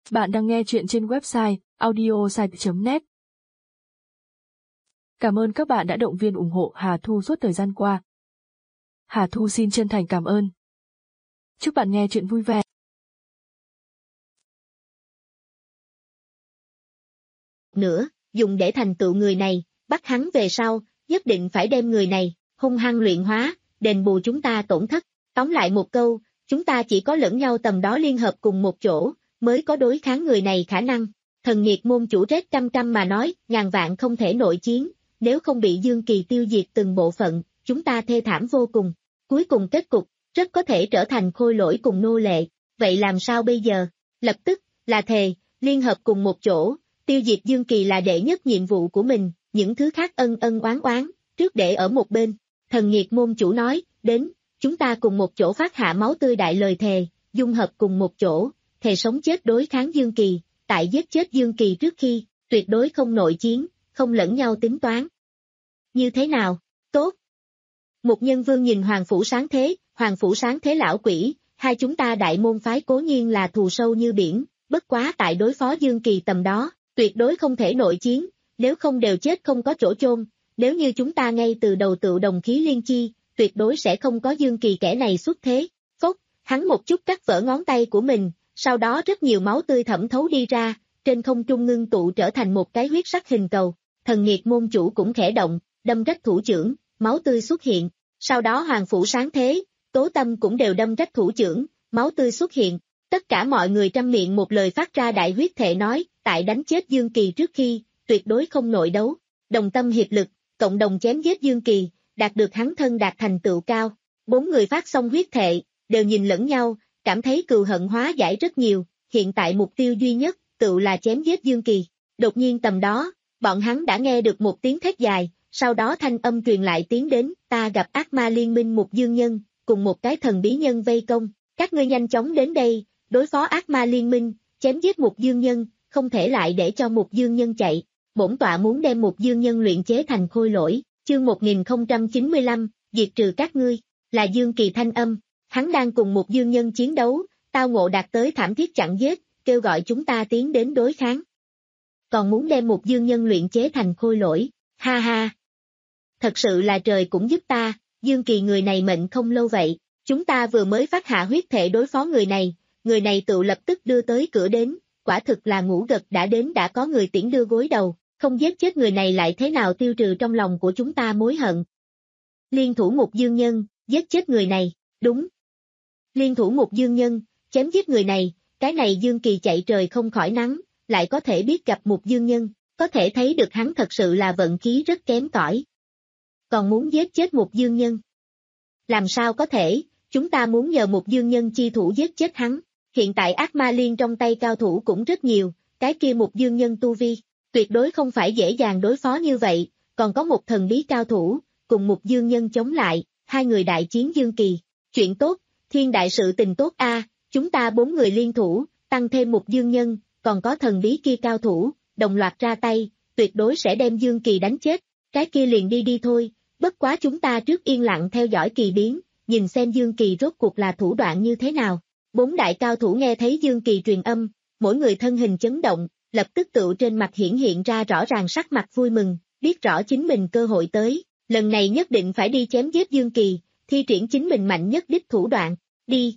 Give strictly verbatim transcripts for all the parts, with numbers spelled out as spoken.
Bạn đang nghe chuyện trên website audiosite chấm net. Cảm ơn các bạn đã động viên ủng hộ Hà Thu suốt thời gian qua. Hà Thu xin chân thành cảm ơn. Chúc bạn nghe chuyện vui vẻ. Nữa, dùng để thành tựu người này, bắt hắn về sau, nhất định phải đem người này, hung hăng luyện hóa, đền bù chúng ta tổn thất. Tóm lại một câu, chúng ta chỉ có lẫn nhau tầm đó liên hợp cùng một chỗ, mới có đối kháng người này khả năng. Thần Nghiệt môn chủ Rét Căm Căm mà nói, ngàn vạn không thể nội chiến, nếu không bị Dương Kỳ tiêu diệt từng bộ phận, chúng ta thê thảm vô cùng. Cuối cùng kết cục, rất có thể trở thành khôi lỗi cùng nô lệ, vậy làm sao bây giờ? Lập tức, là thề, liên hợp cùng một chỗ, tiêu diệt Dương Kỳ là đệ nhất nhiệm vụ của mình, những thứ khác ân ân oán oán, trước để ở một bên. Thần Nghiệt môn chủ nói, đến, chúng ta cùng một chỗ phát hạ máu tươi đại lời thề, dung hợp cùng một chỗ, thề sống chết đối kháng Dương Kỳ, tại giết chết Dương Kỳ trước khi, tuyệt đối không nội chiến, không lẫn nhau tính toán. Như thế nào? Tốt. Một nhân vương nhìn Hoàng Phủ Sáng Thế, Hoàng Phủ Sáng Thế lão quỷ, hai chúng ta đại môn phái cố nhiên là thù sâu như biển, bất quá tại đối phó Dương Kỳ tầm đó, tuyệt đối không thể nội chiến, nếu không đều chết không có chỗ chôn, nếu như chúng ta ngay từ đầu tự đồng khí liên chi, tuyệt đối sẽ không có Dương Kỳ kẻ này xuất thế. Phốc, hắn một chút cắt vỡ ngón tay của mình, sau đó rất nhiều máu tươi thẩm thấu đi ra, trên không trung ngưng tụ trở thành một cái huyết sắc hình cầu. Thần Nghiệt môn chủ cũng khẽ động, đâm rách thủ chưởng, máu tươi xuất hiện. Sau đó Hoàng Phủ Sáng Thế, Tố Tâm cũng đều đâm rách thủ chưởng, máu tươi xuất hiện. Tất cả mọi người trăm miệng một lời phát ra đại huyết thệ nói, tại đánh chết Dương Kỳ trước khi, tuyệt đối không nội đấu, đồng tâm hiệp lực, cộng đồng chém giết Dương Kỳ, đạt được hắn thân đạt thành tựu cao. Bốn người phát xong huyết thệ, đều nhìn lẫn nhau, cảm thấy cừu hận hóa giải rất nhiều, hiện tại mục tiêu duy nhất, tựu là chém giết Dương Kỳ. Đột nhiên tầm đó, bọn hắn đã nghe được một tiếng thét dài, sau đó thanh âm truyền lại tiến đến, ta gặp ác ma liên minh một dương nhân, cùng một cái thần bí nhân vây công, các ngươi nhanh chóng đến đây, đối phó ác ma liên minh, chém giết một dương nhân, không thể lại để cho một dương nhân chạy. Bổn tọa muốn đem một dương nhân luyện chế thành khôi lỗi, chương một nghìn không trăm chín mươi lăm, diệt trừ các ngươi, là Dương Kỳ thanh âm, hắn đang cùng một dương nhân chiến đấu, tao ngộ đạt tới thảm thiết chặn giết, kêu gọi chúng ta tiến đến đối kháng. Còn muốn đem một dương nhân luyện chế thành khôi lỗi, ha ha. Thật sự là trời cũng giúp ta, Dương Kỳ người này mệnh không lâu vậy, chúng ta vừa mới phát hạ huyết thể đối phó người này, người này tự lập tức đưa tới cửa đến, quả thực là ngủ gật đã đến đã có người tiễn đưa gối đầu, không giết chết người này lại thế nào tiêu trừ trong lòng của chúng ta mối hận. Liên thủ một dương nhân, giết chết người này, đúng. Liên thủ một dương nhân, chém giết người này, cái này Dương Kỳ chạy trời không khỏi nắng, lại có thể biết gặp một dương nhân, có thể thấy được hắn thật sự là vận khí rất kém cỏi. Còn muốn giết chết một dương nhân. Làm sao có thể, chúng ta muốn nhờ một dương nhân chi thủ giết chết hắn, hiện tại ác ma liên trong tay cao thủ cũng rất nhiều, cái kia một dương nhân tu vi, tuyệt đối không phải dễ dàng đối phó như vậy, còn có một thần bí cao thủ, cùng một dương nhân chống lại, hai người đại chiến Dương Kỳ, chuyện tốt, thiên đại sự tình tốt a, chúng ta bốn người liên thủ, tăng thêm một dương nhân, còn có thần bí kia cao thủ, đồng loạt ra tay, tuyệt đối sẽ đem Dương Kỳ đánh chết, cái kia liền đi đi thôi, bất quá chúng ta trước yên lặng theo dõi kỳ biến, nhìn xem Dương Kỳ rốt cuộc là thủ đoạn như thế nào. Bốn đại cao thủ nghe thấy Dương Kỳ truyền âm, mỗi người thân hình chấn động, lập tức tự trên mặt hiển hiện ra rõ ràng sắc mặt vui mừng, biết rõ chính mình cơ hội tới, lần này nhất định phải đi chém giết Dương Kỳ, thi triển chính mình mạnh nhất đích thủ đoạn, đi.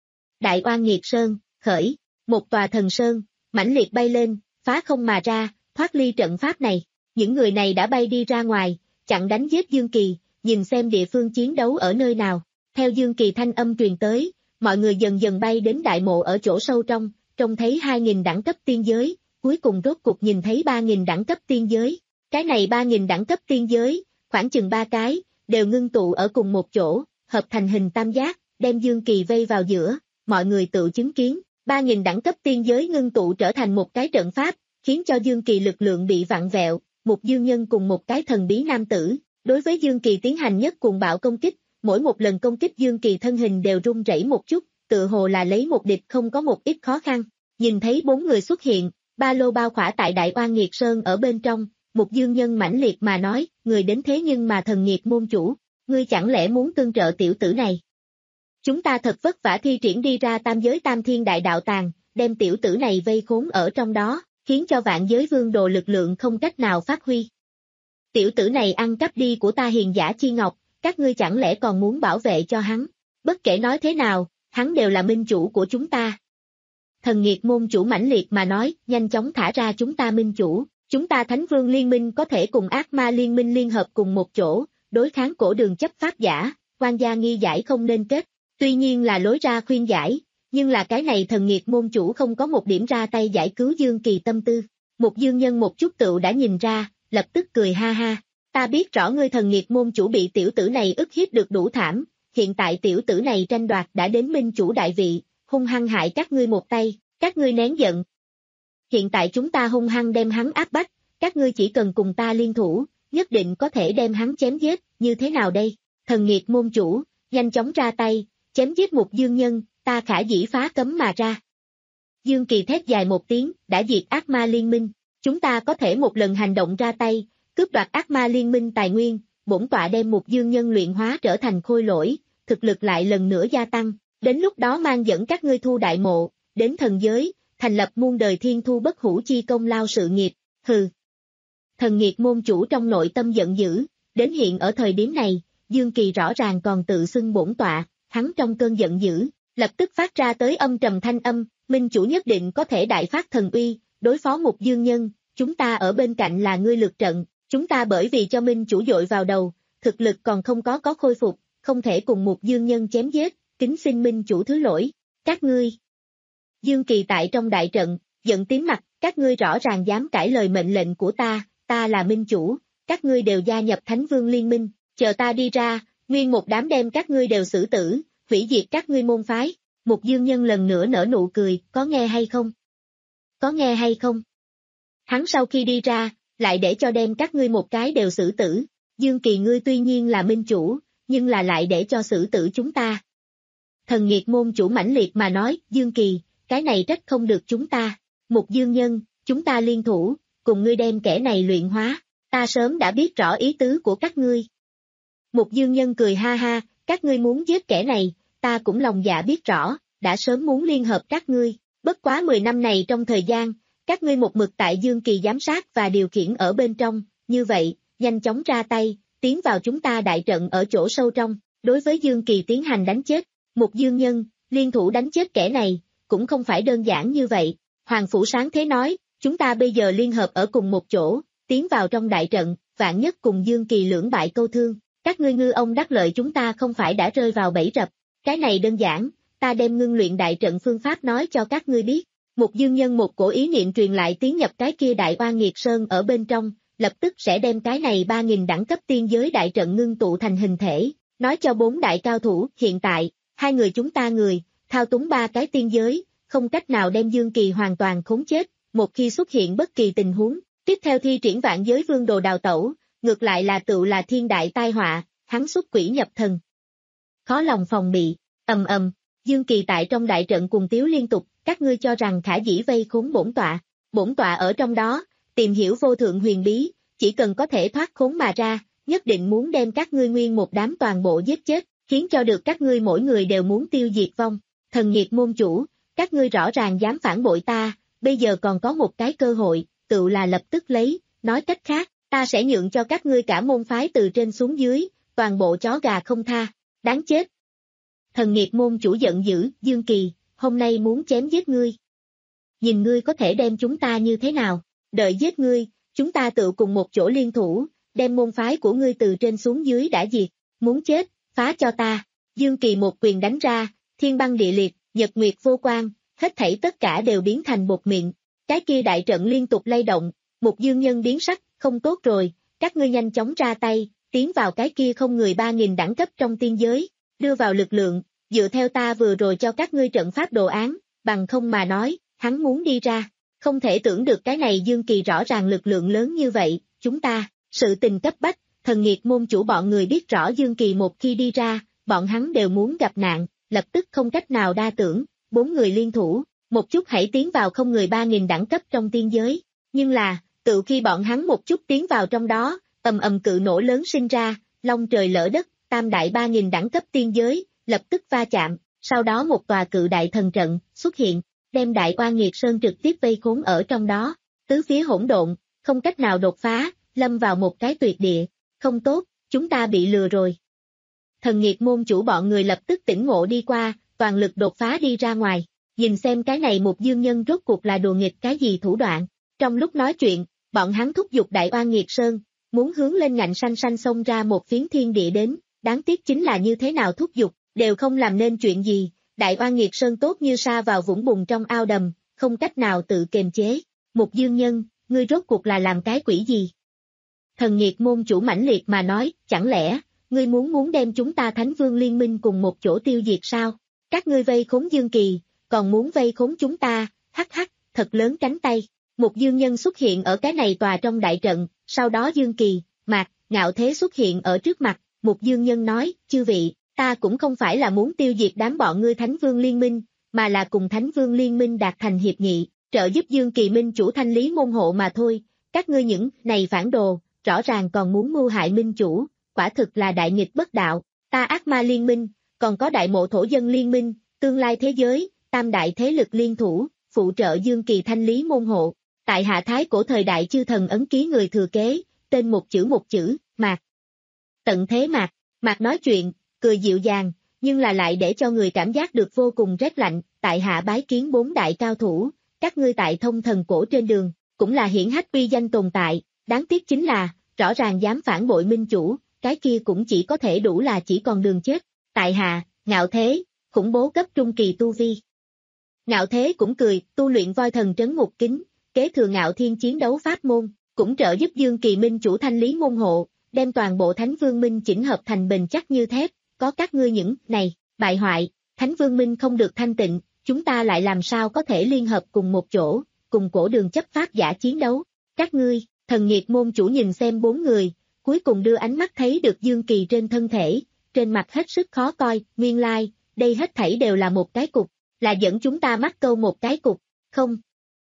Đại Oan Nghiệt Sơn, khởi, một tòa thần sơn, mãnh liệt bay lên, phá không mà ra, thoát ly trận pháp này, những người này đã bay đi ra ngoài, chặn đánh giết Dương Kỳ, nhìn xem địa phương chiến đấu ở nơi nào, theo Dương Kỳ thanh âm truyền tới, mọi người dần dần bay đến đại mộ ở chỗ sâu trong, trông thấy hai nghìn đẳng cấp tiên giới, cuối cùng rốt cuộc nhìn thấy ba nghìn đẳng cấp tiên giới, cái này ba nghìn đẳng cấp tiên giới, khoảng chừng ba cái, đều ngưng tụ ở cùng một chỗ, hợp thành hình tam giác, đem Dương Kỳ vây vào giữa, mọi người tự chứng kiến, ba nghìn đẳng cấp tiên giới ngưng tụ trở thành một cái trận pháp, khiến cho Dương Kỳ lực lượng bị vặn vẹo, một dương nhân cùng một cái thần bí nam tử, đối với Dương Kỳ tiến hành nhất cuồng bạo công kích, mỗi một lần công kích Dương Kỳ thân hình đều run rẩy một chút, tự hồ là lấy một địch không có một ít khó khăn, nhìn thấy bốn người xuất hiện, ba lô bao khỏa tại Đại Oan Nghiệt Sơn ở bên trong, một dương nhân mãnh liệt mà nói, người đến thế nhưng mà thần nghiệt môn chủ, ngươi chẳng lẽ muốn tương trợ tiểu tử này? Chúng ta thật vất vả thi triển đi ra tam giới tam thiên đại đạo tàng, đem tiểu tử này vây khốn ở trong đó, khiến cho vạn giới vương đồ lực lượng không cách nào phát huy. Tiểu tử này ăn cắp đi của ta hiền giả chi ngọc, các ngươi chẳng lẽ còn muốn bảo vệ cho hắn? Bất kể nói thế nào, hắn đều là minh chủ của chúng ta. Thần Nghiệt môn chủ mãnh liệt mà nói, nhanh chóng thả ra chúng ta minh chủ, chúng ta Thánh Vương Liên minh có thể cùng ác ma liên minh liên hợp cùng một chỗ, đối kháng cổ đường chấp pháp giả, quan gia nghi giải không nên kết, tuy nhiên là lối ra khuyên giải, nhưng là cái này Thần Nghiệt môn chủ không có một điểm ra tay giải cứu Dương Kỳ tâm tư. Một dương nhân một chút tựu đã nhìn ra, lập tức cười ha ha, ta biết rõ ngươi Thần Nghiệt môn chủ bị tiểu tử này ức hiếp được đủ thảm, hiện tại tiểu tử này tranh đoạt đã đến minh chủ đại vị, hung hăng hại các ngươi một tay, các ngươi nén giận. Hiện tại chúng ta hung hăng đem hắn áp bách, các ngươi chỉ cần cùng ta liên thủ, nhất định có thể đem hắn chém giết, như thế nào đây? Thần Nghiệt môn chủ, nhanh chóng ra tay, chém giết một dương nhân, ta khả dĩ phá cấm mà ra. Dương Kỳ thét dài một tiếng, đã diệt ác ma liên minh, chúng ta có thể một lần hành động ra tay, cướp đoạt ác ma liên minh tài nguyên, bổn tọa đem một dương nhân luyện hóa trở thành khôi lỗi, thực lực lại lần nữa gia tăng, đến lúc đó mang dẫn các ngươi thu đại mộ, đến thần giới, thành lập muôn đời thiên thu bất hủ chi công lao sự nghiệp, hừ. Thần Nghiệt môn chủ trong nội tâm giận dữ, đến hiện ở thời điểm này, Dương Kỳ rõ ràng còn tự xưng bổn tọa, hắn trong cơn giận dữ, lập tức phát ra tới âm trầm thanh âm, minh chủ nhất định có thể đại phát thần uy, đối phó một dương nhân, chúng ta ở bên cạnh là ngươi lượt trận, chúng ta bởi vì cho minh chủ dội vào đầu, thực lực còn không có có khôi phục, không thể cùng một dương nhân chém giết, kính xin minh chủ thứ lỗi, các ngươi. Dương Kỳ tại trong đại trận, giận tím mặt, các ngươi rõ ràng dám cãi lời mệnh lệnh của ta, ta là minh chủ, các ngươi đều gia nhập Thánh Vương Liên minh, chờ ta đi ra, nguyên một đám đem các ngươi đều xử tử, hủy diệt các ngươi môn phái. Một dương nhân lần nữa nở nụ cười, có nghe hay không? Có nghe hay không? Hắn sau khi đi ra, lại để cho đem các ngươi một cái đều xử tử, Dương Kỳ ngươi tuy nhiên là minh chủ, nhưng là lại để cho xử tử chúng ta. Thần Nghiệt môn chủ mãnh liệt mà nói, Dương Kỳ, cái này trách không được chúng ta, một dương nhân, chúng ta liên thủ, cùng ngươi đem kẻ này luyện hóa, ta sớm đã biết rõ ý tứ của các ngươi. Một dương nhân cười ha ha, các ngươi muốn giết kẻ này, ta cũng lòng dạ biết rõ, đã sớm muốn liên hợp các ngươi, bất quá mười năm này trong thời gian, các ngươi một mực tại Dương Kỳ giám sát và điều khiển ở bên trong, như vậy, nhanh chóng ra tay, tiến vào chúng ta đại trận ở chỗ sâu trong, đối với Dương Kỳ tiến hành đánh chết, một dương nhân, liên thủ đánh chết kẻ này, cũng không phải đơn giản như vậy, Hoàng Phủ Sáng Thế nói, chúng ta bây giờ liên hợp ở cùng một chỗ, tiến vào trong đại trận, vạn nhất cùng Dương Kỳ lưỡng bại câu thương, các ngươi ngư ông đắc lợi chúng ta không phải đã rơi vào bẫy rập, cái này đơn giản, ta đem ngưng luyện đại trận phương pháp nói cho các ngươi biết. Một dương nhân một cổ ý niệm truyền lại tiến nhập cái kia đại oan nghiệt sơn ở bên trong, lập tức sẽ đem cái này ba nghìn đẳng cấp tiên giới đại trận ngưng tụ thành hình thể, nói cho bốn đại cao thủ, hiện tại, hai người chúng ta người, thao túng ba cái tiên giới, không cách nào đem Dương Kỳ hoàn toàn khống chết, một khi xuất hiện bất kỳ tình huống, tiếp theo thi triển vạn giới vương đồ đào tẩu, ngược lại là tựu là thiên đại tai họa, hắn xuất quỷ nhập thần. Khó lòng phòng bị, ầm ầm, Dương Kỳ tại trong đại trận cùng tiếu liên tục, các ngươi cho rằng khả dĩ vây khốn bổn tọa, bổn tọa ở trong đó, tìm hiểu vô thượng huyền bí, chỉ cần có thể thoát khốn mà ra, nhất định muốn đem các ngươi nguyên một đám toàn bộ giết chết, khiến cho được các ngươi mỗi người đều muốn tiêu diệt vong. Thần Nghiệt môn chủ, các ngươi rõ ràng dám phản bội ta, bây giờ còn có một cái cơ hội, tự là lập tức lấy, nói cách khác, ta sẽ nhượng cho các ngươi cả môn phái từ trên xuống dưới, toàn bộ chó gà không tha, đáng chết. Thần Nghiệt môn chủ giận dữ, Dương Kỳ, hôm nay muốn chém giết ngươi. Nhìn ngươi có thể đem chúng ta như thế nào, đợi giết ngươi, chúng ta tự cùng một chỗ liên thủ, đem môn phái của ngươi từ trên xuống dưới đã diệt, muốn chết, phá cho ta. Dương Kỳ một quyền đánh ra, thiên băng địa liệt, nhật nguyệt vô quang, hết thảy tất cả đều biến thành bột miệng, cái kia đại trận liên tục lay động, một dương nhân biến sắc, không tốt rồi, các ngươi nhanh chóng ra tay, tiến vào cái kia không người ba nghìn đẳng cấp trong tiên giới, đưa vào lực lượng, dựa theo ta vừa rồi cho các ngươi trận pháp đồ án, bằng không mà nói, hắn muốn đi ra, không thể tưởng được cái này Dương Kỳ rõ ràng lực lượng lớn như vậy, chúng ta, sự tình cấp bách, Thần Nghiệt môn chủ bọn người biết rõ Dương Kỳ một khi đi ra, bọn hắn đều muốn gặp nạn, lập tức không cách nào đa tưởng, bốn người liên thủ, một chút hãy tiến vào không người ba nghìn đẳng cấp trong tiên giới, nhưng là, tự khi bọn hắn một chút tiến vào trong đó, ầm ầm cự nổ lớn sinh ra, long trời lỡ đất, tam đại ba nghìn đẳng cấp tiên giới, lập tức va chạm, sau đó một tòa cự đại thần trận xuất hiện, đem Đại Oan Nghiệt Sơn trực tiếp vây khốn ở trong đó, tứ phía hỗn độn, không cách nào đột phá, lâm vào một cái tuyệt địa, không tốt, chúng ta bị lừa rồi. Thần Nghiệt môn chủ bọn người lập tức tỉnh ngộ đi qua, toàn lực đột phá đi ra ngoài, nhìn xem cái này một dương nhân rốt cuộc là đùa nghịch cái gì thủ đoạn. Trong lúc nói chuyện, bọn hắn thúc giục Đại Oan Nghiệt Sơn, muốn hướng lên ngạnh xanh xanh xông ra một phiến thiên địa đến, đáng tiếc chính là như thế nào thúc giục, đều không làm nên chuyện gì, Đại Oan Nghiệt Sơn tốt như sa vào vũng bùn trong ao đầm, không cách nào tự kiềm chế. Một dương nhân, ngươi rốt cuộc là làm cái quỷ gì? Thần Nghiệt môn chủ mãnh liệt mà nói, chẳng lẽ, ngươi muốn muốn đem chúng ta Thánh Vương Liên Minh cùng một chỗ tiêu diệt sao? Các ngươi vây khốn Dương Kỳ, còn muốn vây khốn chúng ta, hắc hắc, thật lớn cánh tay. Một dương nhân xuất hiện ở cái này tòa trong đại trận, sau đó Dương Kỳ, Mạc, Ngạo Thế xuất hiện ở trước mặt, một dương nhân nói, chư vị, ta cũng không phải là muốn tiêu diệt đám bọn ngươi Thánh Vương Liên Minh, mà là cùng Thánh Vương Liên Minh đạt thành hiệp nghị, trợ giúp Dương Kỳ Minh chủ thanh lý môn hộ mà thôi, các ngươi những này phản đồ, rõ ràng còn muốn mưu hại minh chủ, quả thực là đại nghịch bất đạo, ta ác ma liên minh, còn có đại mộ thổ dân liên minh, tương lai thế giới, tam đại thế lực liên thủ, phụ trợ Dương Kỳ thanh lý môn hộ. Tại hạ thái cổ thời đại chư thần ấn ký người thừa kế, tên một chữ một chữ, Mạc. Tận thế Mạc, Mạc nói chuyện, cười dịu dàng, nhưng là lại để cho người cảm giác được vô cùng rét lạnh, tại hạ bái kiến bốn đại cao thủ, các ngươi tại thông thần cổ trên đường, cũng là hiển hách uy danh tồn tại, đáng tiếc chính là, rõ ràng dám phản bội minh chủ, cái kia cũng chỉ có thể đủ là chỉ còn đường chết, tại hạ, Ngạo Thế, khủng bố cấp trung kỳ tu vi. Ngạo Thế cũng cười, tu luyện voi thần trấn ngục kính, kế thừa Ngạo Thiên chiến đấu pháp môn, cũng trợ giúp Dương Kỳ Minh chủ thanh lý môn hộ, đem toàn bộ Thánh Vương Minh chỉnh hợp thành bền chắc như thép, có các ngươi những này, bại hoại, Thánh Vương Minh không được thanh tịnh, chúng ta lại làm sao có thể liên hợp cùng một chỗ, cùng cổ đường chấp pháp giả chiến đấu, các ngươi, Thần Nghiệt môn chủ nhìn xem bốn người, cuối cùng đưa ánh mắt thấy được Dương Kỳ trên thân thể, trên mặt hết sức khó coi, nguyên lai, đây hết thảy đều là một cái cục, là dẫn chúng ta mắc câu một cái cục, không.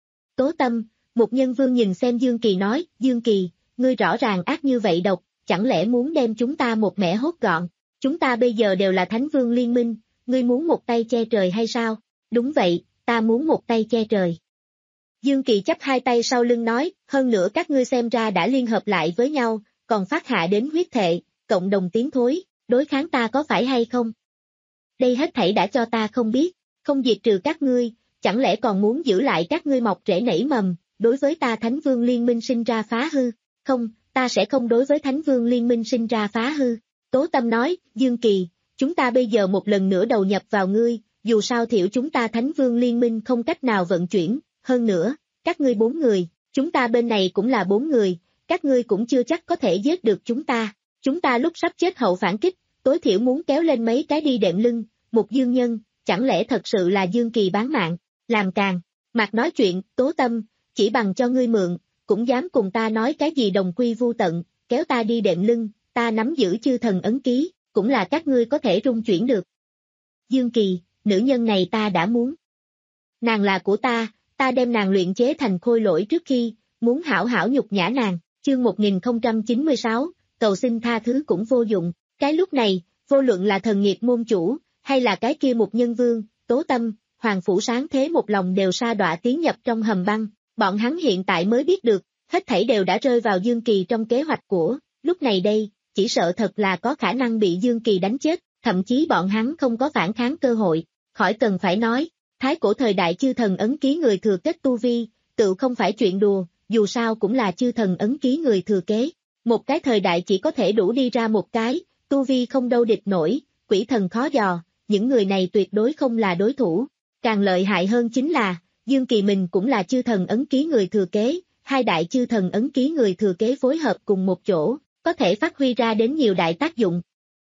Tố Tâm, một nhân vương nhìn xem Dương Kỳ nói, Dương Kỳ, ngươi rõ ràng ác như vậy độc, chẳng lẽ muốn đem chúng ta một mẻ hốt gọn, chúng ta bây giờ đều là Thánh Vương Liên Minh, ngươi muốn một tay che trời hay sao? Đúng vậy, ta muốn một tay che trời. Dương Kỳ chắp hai tay sau lưng nói, hơn nữa các ngươi xem ra đã liên hợp lại với nhau, còn phát hạ đến huyết thệ, cộng đồng tiến thối, đối kháng ta có phải hay không? Đây hết thảy đã cho ta không biết, không diệt trừ các ngươi, chẳng lẽ còn muốn giữ lại các ngươi mọc rễ nảy mầm, đối với ta Thánh Vương Liên Minh sinh ra phá hư, không, ta sẽ không đối với Thánh Vương Liên Minh sinh ra phá hư. Tố Tâm nói, Dương Kỳ, chúng ta bây giờ một lần nữa đầu nhập vào ngươi, dù sao thiểu chúng ta Thánh Vương Liên Minh không cách nào vận chuyển, hơn nữa, các ngươi bốn người, chúng ta bên này cũng là bốn người, các ngươi cũng chưa chắc có thể giết được chúng ta, chúng ta lúc sắp chết hậu phản kích, tối thiểu muốn kéo lên mấy cái đi đệm lưng, một dương nhân, chẳng lẽ thật sự là Dương Kỳ bán mạng, làm càng, Mạc nói chuyện, Tố Tâm, chỉ bằng cho ngươi mượn, cũng dám cùng ta nói cái gì đồng quy vu tận, kéo ta đi đệm lưng, ta nắm giữ chư thần ấn ký, cũng là các ngươi có thể rung chuyển được. Dương Kỳ, nữ nhân này ta đã muốn. Nàng là của ta, ta đem nàng luyện chế thành khôi lỗi trước khi, muốn hảo hảo nhục nhã nàng, chương một nghìn không trăm chín mươi sáu, cầu xin tha thứ cũng vô dụng, cái lúc này, vô luận là Thần Nghiệt môn chủ, hay là cái kia một nhân vương, Tố Tâm, Hoàng Phủ Sáng Thế một lòng đều sa đọa tiến nhập trong hầm băng, bọn hắn hiện tại mới biết được, hết thảy đều đã rơi vào Dương Kỳ trong kế hoạch của, lúc này đây, chỉ sợ thật là có khả năng bị Dương Kỳ đánh chết, thậm chí bọn hắn không có phản kháng cơ hội, khỏi cần phải nói, thái cổ thời đại chư thần ấn ký người thừa kết tu vi, tự không phải chuyện đùa, dù sao cũng là chư thần ấn ký người thừa kế, một cái thời đại chỉ có thể đủ đi ra một cái, tu vi không đâu địch nổi, quỷ thần khó dò, những người này tuyệt đối không là đối thủ, càng lợi hại hơn chính là, Dương Kỳ mình cũng là chư thần ấn ký người thừa kế, hai đại chư thần ấn ký người thừa kế phối hợp cùng một chỗ, có thể phát huy ra đến nhiều đại tác dụng.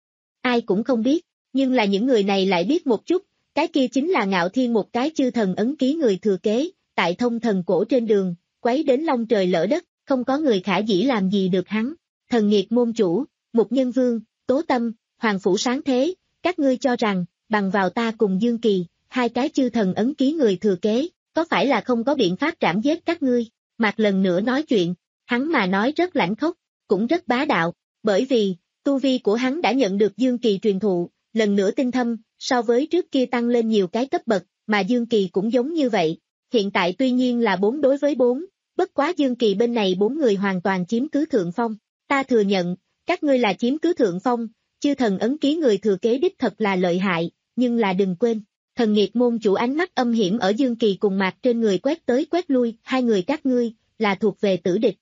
Ai cũng không biết, nhưng là những người này lại biết một chút, cái kia chính là Ngạo Thiên một cái chư thần ấn ký người thừa kế, tại thông thần cổ trên đường, quấy đến long trời lỡ đất, không có người khả dĩ làm gì được hắn. Thần Nghiệt môn chủ, một nhân vương, Tố Tâm, Hoàng Phủ Sáng Thế, các ngươi cho rằng, bằng vào ta cùng Dương Kỳ, hai cái chư thần ấn ký người thừa kế, có phải là không có biện pháp trảm giết các ngươi? Mạc lần nữa nói chuyện, hắn mà nói rất lãnh khốc, cũng rất bá đạo, bởi vì, tu vi của hắn đã nhận được Dương Kỳ truyền thụ, lần nữa tinh thâm, so với trước kia tăng lên nhiều cái cấp bậc, mà Dương Kỳ cũng giống như vậy. Hiện tại tuy nhiên là bốn đối với bốn, bất quá Dương Kỳ bên này bốn người hoàn toàn chiếm cứ thượng phong. Ta thừa nhận, các ngươi là chiếm cứ thượng phong, chư thần ấn ký người thừa kế đích thật là lợi hại, nhưng là đừng quên, thần nghiệt môn chủ ánh mắt âm hiểm ở Dương Kỳ cùng Mạc trên người quét tới quét lui, hai người các ngươi, là thuộc về tử địch.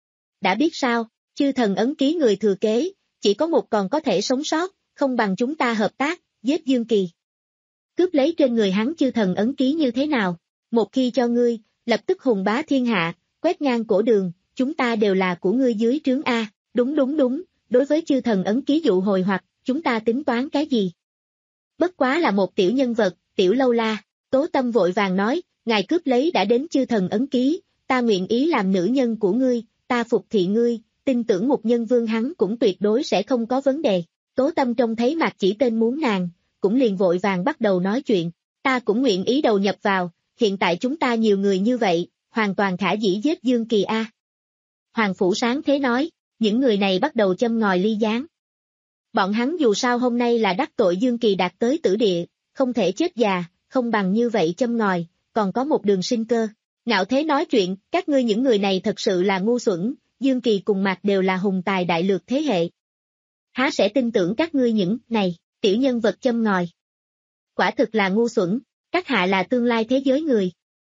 Đã biết sao, chư thần ấn ký người thừa kế, chỉ có một còn có thể sống sót, không bằng chúng ta hợp tác, giết Dương Kỳ. Cướp lấy trên người hắn chư thần ấn ký như thế nào? Một khi cho ngươi, lập tức hùng bá thiên hạ, quét ngang cổ đường, chúng ta đều là của ngươi dưới trướng A, đúng đúng đúng, đối với chư thần ấn ký dụ hồi hoặc, chúng ta tính toán cái gì? Bất quá là một tiểu nhân vật, tiểu lâu la, Tố Tâm vội vàng nói, ngài cướp lấy đã đến chư thần ấn ký, ta nguyện ý làm nữ nhân của ngươi, ta phục thị ngươi, tin tưởng một nhân vương hắn cũng tuyệt đối sẽ không có vấn đề. Tố Tâm trông thấy Mạc Chỉ Tên muốn nàng, cũng liền vội vàng bắt đầu nói chuyện, ta cũng nguyện ý đầu nhập vào, hiện tại chúng ta nhiều người như vậy, hoàn toàn khả dĩ giết Dương Kỳ A. Hoàng Phủ Sáng thế nói, những người này bắt đầu châm ngòi ly gián. Bọn hắn dù sao hôm nay là đắc tội Dương Kỳ đạt tới tử địa, không thể chết già, không bằng như vậy châm ngòi, còn có một đường sinh cơ. Ngạo Thế nói chuyện, các ngươi những người này thật sự là ngu xuẩn, Dương Kỳ cùng Mạc đều là hùng tài đại lược thế hệ. Há sẽ tin tưởng các ngươi những này, tiểu nhân vật châm ngòi. Quả thực là ngu xuẩn, các hạ là tương lai thế giới người.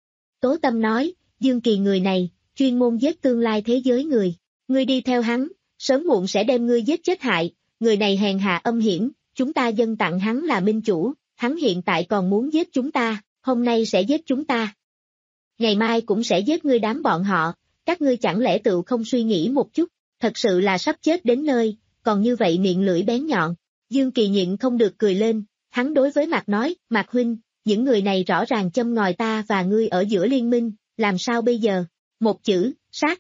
Tố Tâm nói, Dương Kỳ người này, chuyên môn giết tương lai thế giới người. Ngươi đi theo hắn, sớm muộn sẽ đem ngươi giết chết hại, người này hèn hạ âm hiểm, chúng ta dâng tặng hắn là minh chủ, hắn hiện tại còn muốn giết chúng ta, hôm nay sẽ giết chúng ta. Ngày mai cũng sẽ giết ngươi đám bọn họ, các ngươi chẳng lẽ tự không suy nghĩ một chút, thật sự là sắp chết đến nơi, còn như vậy miệng lưỡi bén nhọn. Dương Kỳ nhịn không được cười lên, hắn đối với Mạc nói, Mạc huynh, những người này rõ ràng châm ngòi ta và ngươi ở giữa liên minh, làm sao bây giờ? Một chữ, sát.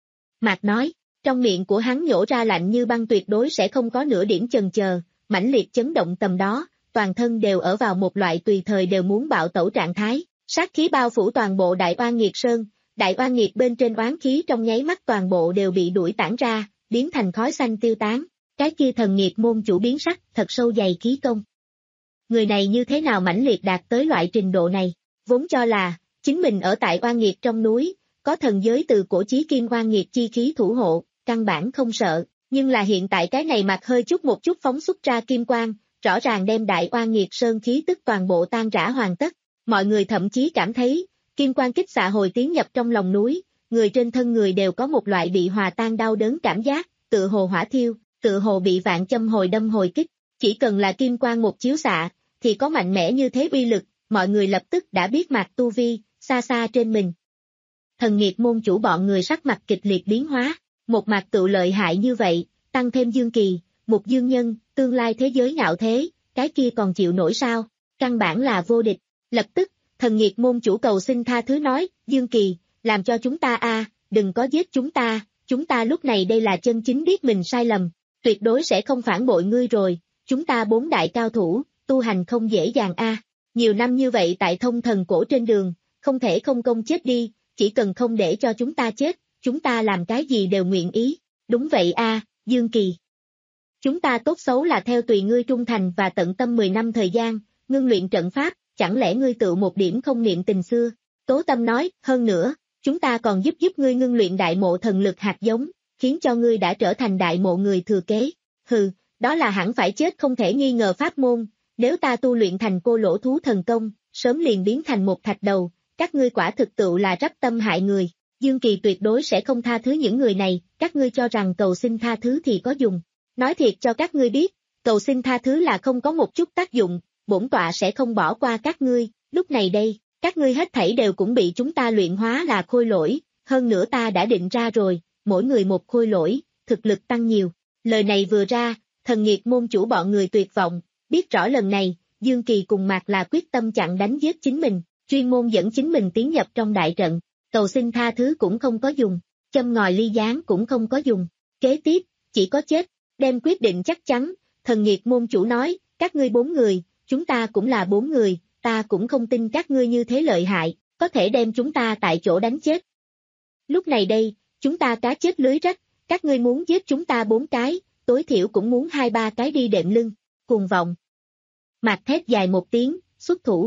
Mạc nói, trong miệng của hắn nhổ ra lạnh như băng tuyệt đối sẽ không có nửa điểm chần chờ, mãnh liệt chấn động tầm đó, toàn thân đều ở vào một loại tùy thời đều muốn bạo tẩu trạng thái, sát khí bao phủ toàn bộ Đại Oan Nghiệt Sơn, Đại Oan Nghiệt bên trên oán khí trong nháy mắt toàn bộ đều bị đuổi tản ra, biến thành khói xanh tiêu tán, cái kia thần nghiệt môn chủ biến sắc, thật sâu dày khí công. Người này như thế nào mãnh liệt đạt tới loại trình độ này, vốn cho là, chính mình ở tại Oan Nghiệt trong núi, có thần giới từ cổ chí kim Oan Nghiệt chi khí thủ hộ, căn bản không sợ, nhưng là hiện tại cái này mặt hơi chút một chút phóng xuất ra kim quang, rõ ràng đem Đại Oan Nghiệt Sơn khí tức toàn bộ tan rã hoàn tất, mọi người thậm chí cảm thấy, kim quang kích xạ hồi tiến nhập trong lòng núi, người trên thân người đều có một loại bị hòa tan đau đớn cảm giác, tự hồ hỏa thiêu, tự hồ bị vạn châm hồi đâm hồi kích, chỉ cần là kim quang một chiếu xạ, thì có mạnh mẽ như thế uy lực, mọi người lập tức đã biết Mạc tu vi, xa xa trên mình. Thần nghiệt môn chủ bọn người sắc mặt kịch liệt biến hóa, một Mạc tự lợi hại như vậy, tăng thêm Dương Kỳ, một dương nhân, tương lai thế giới Ngạo Thế, cái kia còn chịu nổi sao, căn bản là vô địch, lập tức, thần nghiệt môn chủ cầu xin tha thứ nói, Dương Kỳ, làm cho chúng ta a, đừng có giết chúng ta, chúng ta lúc này đây là chân chính biết mình sai lầm, tuyệt đối sẽ không phản bội ngươi rồi, chúng ta bốn đại cao thủ, tu hành không dễ dàng a, nhiều năm như vậy tại thông thần cổ trên đường, không thể không công chết đi, chỉ cần không để cho chúng ta chết, chúng ta làm cái gì đều nguyện ý, đúng vậy a, Dương Kỳ. Chúng ta tốt xấu là theo tùy ngươi trung thành và tận tâm mười năm thời gian, ngưng luyện trận pháp, chẳng lẽ ngươi tự một điểm không niệm tình xưa, Tố Tâm nói, hơn nữa, chúng ta còn giúp giúp ngươi ngưng luyện đại mộ thần lực hạt giống, khiến cho ngươi đã trở thành đại mộ người thừa kế, hừ, đó là hẳn phải chết không thể nghi ngờ pháp môn, nếu ta tu luyện thành cô lỗ thú thần công, sớm liền biến thành một thạch đầu, các ngươi quả thực tự là rắp tâm hại người, Dương Kỳ tuyệt đối sẽ không tha thứ những người này, các ngươi cho rằng cầu xin tha thứ thì có dùng, nói thiệt cho các ngươi biết, cầu xin tha thứ là không có một chút tác dụng, bổn tọa sẽ không bỏ qua các ngươi, lúc này đây, các ngươi hết thảy đều cũng bị chúng ta luyện hóa là khôi lỗi, hơn nữa ta đã định ra rồi, mỗi người một khôi lỗi, thực lực tăng nhiều, lời này vừa ra, thần nghiệt môn chủ bọn người tuyệt vọng, biết rõ lần này, Dương Kỳ cùng Mạc là quyết tâm chặn đánh giết chính mình, chuyên môn dẫn chính mình tiến nhập trong đại trận, cầu xin tha thứ cũng không có dùng, châm ngòi ly gián cũng không có dùng, kế tiếp, chỉ có chết, đem quyết định chắc chắn, thần nghiệt môn chủ nói, các ngươi bốn người, chúng ta cũng là bốn người, ta cũng không tin các ngươi như thế lợi hại, có thể đem chúng ta tại chỗ đánh chết. Lúc này đây, chúng ta cá chết lưới rách, các ngươi muốn giết chúng ta bốn cái, tối thiểu cũng muốn hai ba cái đi đệm lưng, cuồng vọng. Mạc thét dài một tiếng, xuất thủ,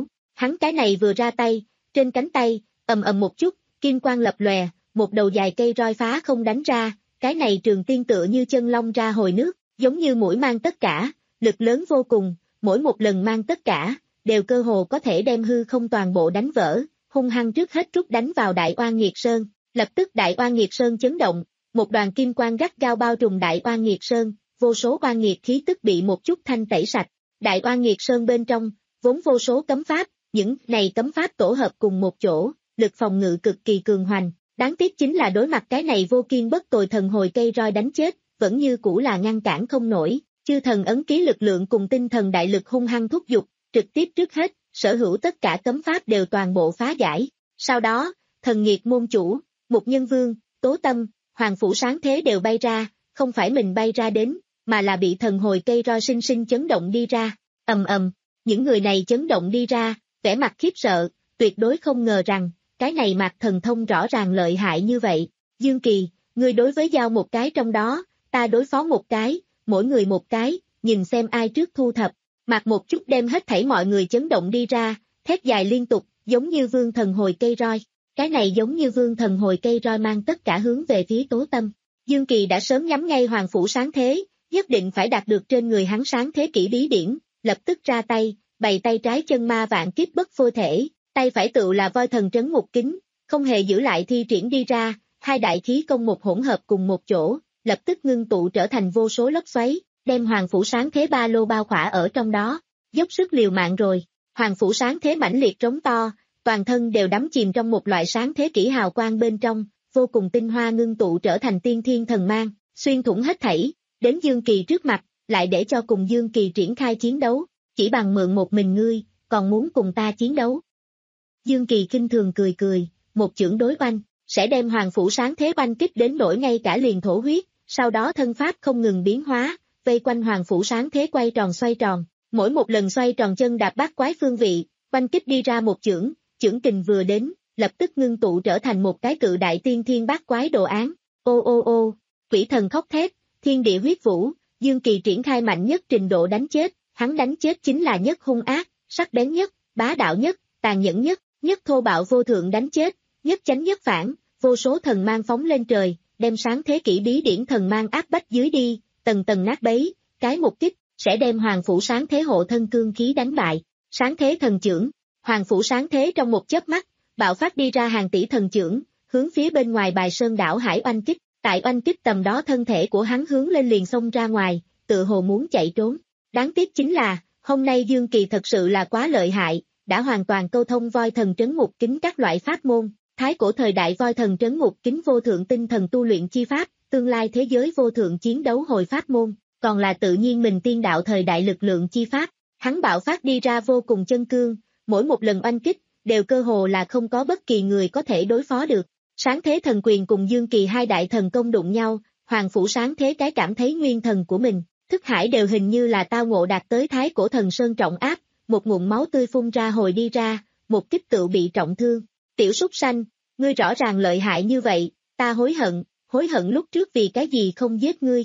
Hắn cái này vừa ra tay, trên cánh tay, ầm ầm một chút, kim quang lập lòe, một đầu dài cây roi phá không đánh ra, cái này trường tiên tựa như chân long ra hồi nước, giống như mũi mang tất cả, lực lớn vô cùng, mỗi một lần mang tất cả, đều cơ hồ có thể đem hư không toàn bộ đánh vỡ, hung hăng trước hết rút đánh vào Đại Oan Nghiệt Sơn, lập tức Đại Oan Nghiệt Sơn chấn động, một đoàn kim quang gắt gao bao trùm Đại Oan Nghiệt Sơn, vô số oan nghiệt khí tức bị một chút thanh tẩy sạch, Đại Oan Nghiệt Sơn bên trong, vốn vô số cấm pháp, những này cấm pháp tổ hợp cùng một chỗ, lực phòng ngự cực kỳ cường hoành, đáng tiếc chính là đối mặt cái này vô kiên bất tồi thần hồi cây roi đánh chết, vẫn như cũ là ngăn cản không nổi, chư thần ấn ký lực lượng cùng tinh thần đại lực hung hăng thúc giục, trực tiếp trước hết, sở hữu tất cả cấm pháp đều toàn bộ phá giải, sau đó, thần nghiệt môn chủ, Mục Nhân Vương, Tố Tâm, Hoàng Phủ Sáng Thế đều bay ra, không phải mình bay ra đến, mà là bị thần hồi cây roi sinh sinh chấn động đi ra, ầm ầm, những người này chấn động đi ra, vẻ mặt khiếp sợ, tuyệt đối không ngờ rằng, cái này Mạc Thần Thông rõ ràng lợi hại như vậy, Dương Kỳ, ngươi đối với giao một cái trong đó, ta đối phó một cái, mỗi người một cái, nhìn xem ai trước thu thập, Mạc một chút đem hết thảy mọi người chấn động đi ra, thét dài liên tục, giống như vương thần hồi cây roi, cái này giống như vương thần hồi cây roi mang tất cả hướng về phía Tố Tâm, Dương Kỳ đã sớm nhắm ngay Hoàng Phủ Sáng Thế, nhất định phải đạt được trên người hắn sáng thế kỷ bí điển, lập tức ra tay, bày tay trái chân ma vạn kiếp bất phôi thể, tay phải tự là voi thần trấn ngục kính, không hề giữ lại thi triển đi ra, hai đại khí công một hỗn hợp cùng một chỗ, lập tức ngưng tụ trở thành vô số lốc xoáy, đem Hoàng Phủ Sáng Thế ba lô bao khỏa ở trong đó, dốc sức liều mạng rồi, Hoàng Phủ Sáng Thế mãnh liệt trống to, toàn thân đều đắm chìm trong một loại sáng thế kỷ hào quang bên trong, vô cùng tinh hoa ngưng tụ trở thành tiên thiên thần mang, xuyên thủng hết thảy, đến Dương Kỳ trước mặt, lại để cho cùng Dương Kỳ triển khai chiến đấu, chỉ bằng mượn một mình ngươi, còn muốn cùng ta chiến đấu. Dương Kỳ kinh thường cười cười, một chưởng đối oanh, sẽ đem Hoàng Phủ Sáng Thế oanh kích đến nỗi ngay cả liền thổ huyết, sau đó thân pháp không ngừng biến hóa, vây quanh Hoàng Phủ Sáng Thế quay tròn xoay tròn, mỗi một lần xoay tròn chân đạp bát quái phương vị, oanh kích đi ra một chưởng, chưởng kình vừa đến, lập tức ngưng tụ trở thành một cái cự đại tiên thiên bát quái đồ án, ô ô ô, quỷ thần khóc thét, thiên địa huyết vũ, Dương Kỳ triển khai mạnh nhất trình độ đánh chết, hắn đánh chết chính là nhất hung ác, sắc bén nhất, bá đạo nhất, tàn nhẫn nhất, nhất thô bạo vô thượng đánh chết, nhất chánh nhất phản, vô số thần mang phóng lên trời, đem sáng thế kỷ bí điển thần mang áp bách dưới đi, tầng tầng nát bấy, cái một kích, sẽ đem Hoàng Phủ Sáng Thế hộ thân cương khí đánh bại, sáng thế thần chưởng, Hoàng Phủ Sáng Thế trong một chớp mắt, bạo phát đi ra hàng tỷ thần chưởng, hướng phía bên ngoài Bài Sơn đảo hải oanh kích, tại oanh kích tầm đó thân thể của hắn hướng lên liền xông ra ngoài, tự hồ muốn chạy trốn. Đáng tiếc chính là, hôm nay Dương Kỳ thật sự là quá lợi hại, đã hoàn toàn câu thông voi thần trấn ngục kính các loại pháp môn, thái cổ thời đại voi thần trấn ngục kính vô thượng tinh thần tu luyện chi pháp, tương lai thế giới vô thượng chiến đấu hồi pháp môn, còn là tự nhiên mình tiên đạo thời đại lực lượng chi pháp, hắn bạo phát đi ra vô cùng chân cương, mỗi một lần oanh kích, đều cơ hồ là không có bất kỳ người có thể đối phó được. Sáng thế thần quyền cùng Dương Kỳ hai đại thần công đụng nhau, Hoàng Phủ Sáng Thế cái cảm thấy nguyên thần của mình, thức hải đều hình như là tao ngộ đạt tới thái cổ thần sơn trọng áp, một ngụm máu tươi phun ra hồi đi ra, một kích tự bị trọng thương. Tiểu súc sanh, ngươi rõ ràng lợi hại như vậy, ta hối hận, hối hận lúc trước vì cái gì không giết ngươi.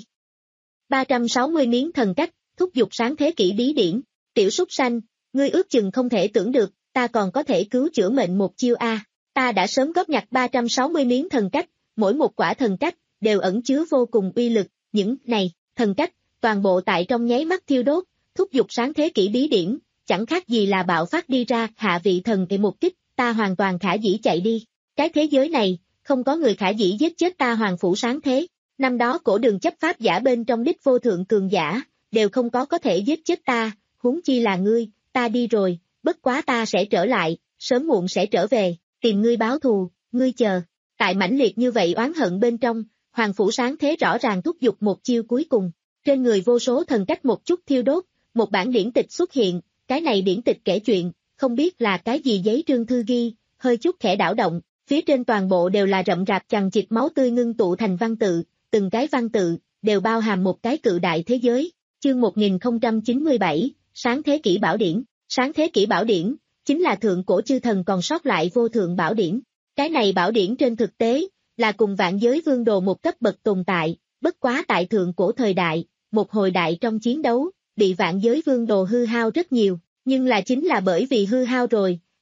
ba trăm sáu mươi miếng thần cách, thúc giục sáng thế kỷ bí điển, tiểu súc sanh, ngươi ước chừng không thể tưởng được, ta còn có thể cứu chữa mệnh một chiêu a. Ta đã sớm góp nhặt ba trăm sáu mươi miếng thần cách, mỗi một quả thần cách, đều ẩn chứa vô cùng uy lực, những này, thần cách, toàn bộ tại trong nháy mắt thiêu đốt, thúc giục sáng thế kỷ bí điển, chẳng khác gì là bạo phát đi ra hạ vị thần kỳ một kích, ta hoàn toàn khả dĩ chạy đi. Cái thế giới này, không có người khả dĩ giết chết ta Hoàng Phủ Sáng Thế. Năm đó cổ đường chấp pháp giả bên trong đích vô thượng cường giả, đều không có có thể giết chết ta, huống chi là ngươi, ta đi rồi, bất quá ta sẽ trở lại, sớm muộn sẽ trở về, tìm ngươi báo thù, ngươi chờ. Tại mãnh liệt như vậy oán hận bên trong, Hoàng Phủ Sáng Thế rõ ràng thúc giục một chiêu cuối cùng. Trên người vô số thần cách một chút thiêu đốt, một bản điển tịch xuất hiện, cái này điển tịch kể chuyện, không biết là cái gì giấy trương thư ghi, hơi chút khẽ đảo động, phía trên toàn bộ đều là rậm rạp chằng chịt máu tươi ngưng tụ thành văn tự, từng cái văn tự, đều bao hàm một cái cự đại thế giới. Chương một nghìn không trăm chín mươi bảy, Sáng Thế Kỷ Bảo Điển. Sáng Thế Kỷ Bảo Điển, chính là thượng cổ chư thần còn sót lại vô thượng bảo điển. Cái này bảo điển trên thực tế, là cùng vạn giới vương đồ một cấp bậc tồn tại, bất quá tại thượng cổ thời đại, một hồi đại trong chiến đấu, bị vạn giới vương đồ hư hao rất nhiều, nhưng là chính là bởi vì hư hao rồi,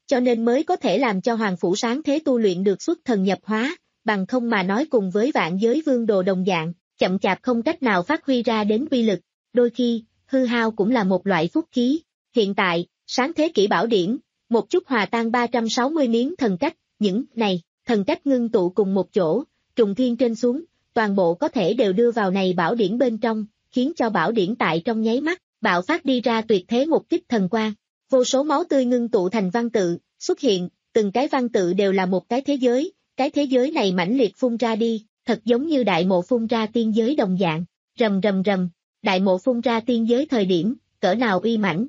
cho nên mới có thể làm cho Hoàng Phủ Sáng Thế tu luyện được xuất thần nhập hóa, bằng không mà nói cùng với Vạn Giới Vương Đồ đồng dạng, chậm chạp không cách nào phát huy ra đến uy lực, đôi khi, hư hao cũng là một loại phúc khí. Hiện tại, Sáng Thế Kỷ Bảo Điển, một chút hòa tan ba trăm sáu mươi miếng thần cách, những này, thần cách ngưng tụ cùng một chỗ, trùng thiên trên xuống, toàn bộ có thể đều đưa vào này bảo điển bên trong, khiến cho bảo điển tại trong nháy mắt, bạo phát đi ra tuyệt thế một kích thần quang. Vô số máu tươi ngưng tụ thành văn tự, xuất hiện, từng cái văn tự đều là một cái thế giới, cái thế giới này mãnh liệt phun ra đi, thật giống như đại mộ phun ra tiên giới đồng dạng, rầm rầm rầm, đại mộ phun ra tiên giới thời điểm, cỡ nào uy mãnh.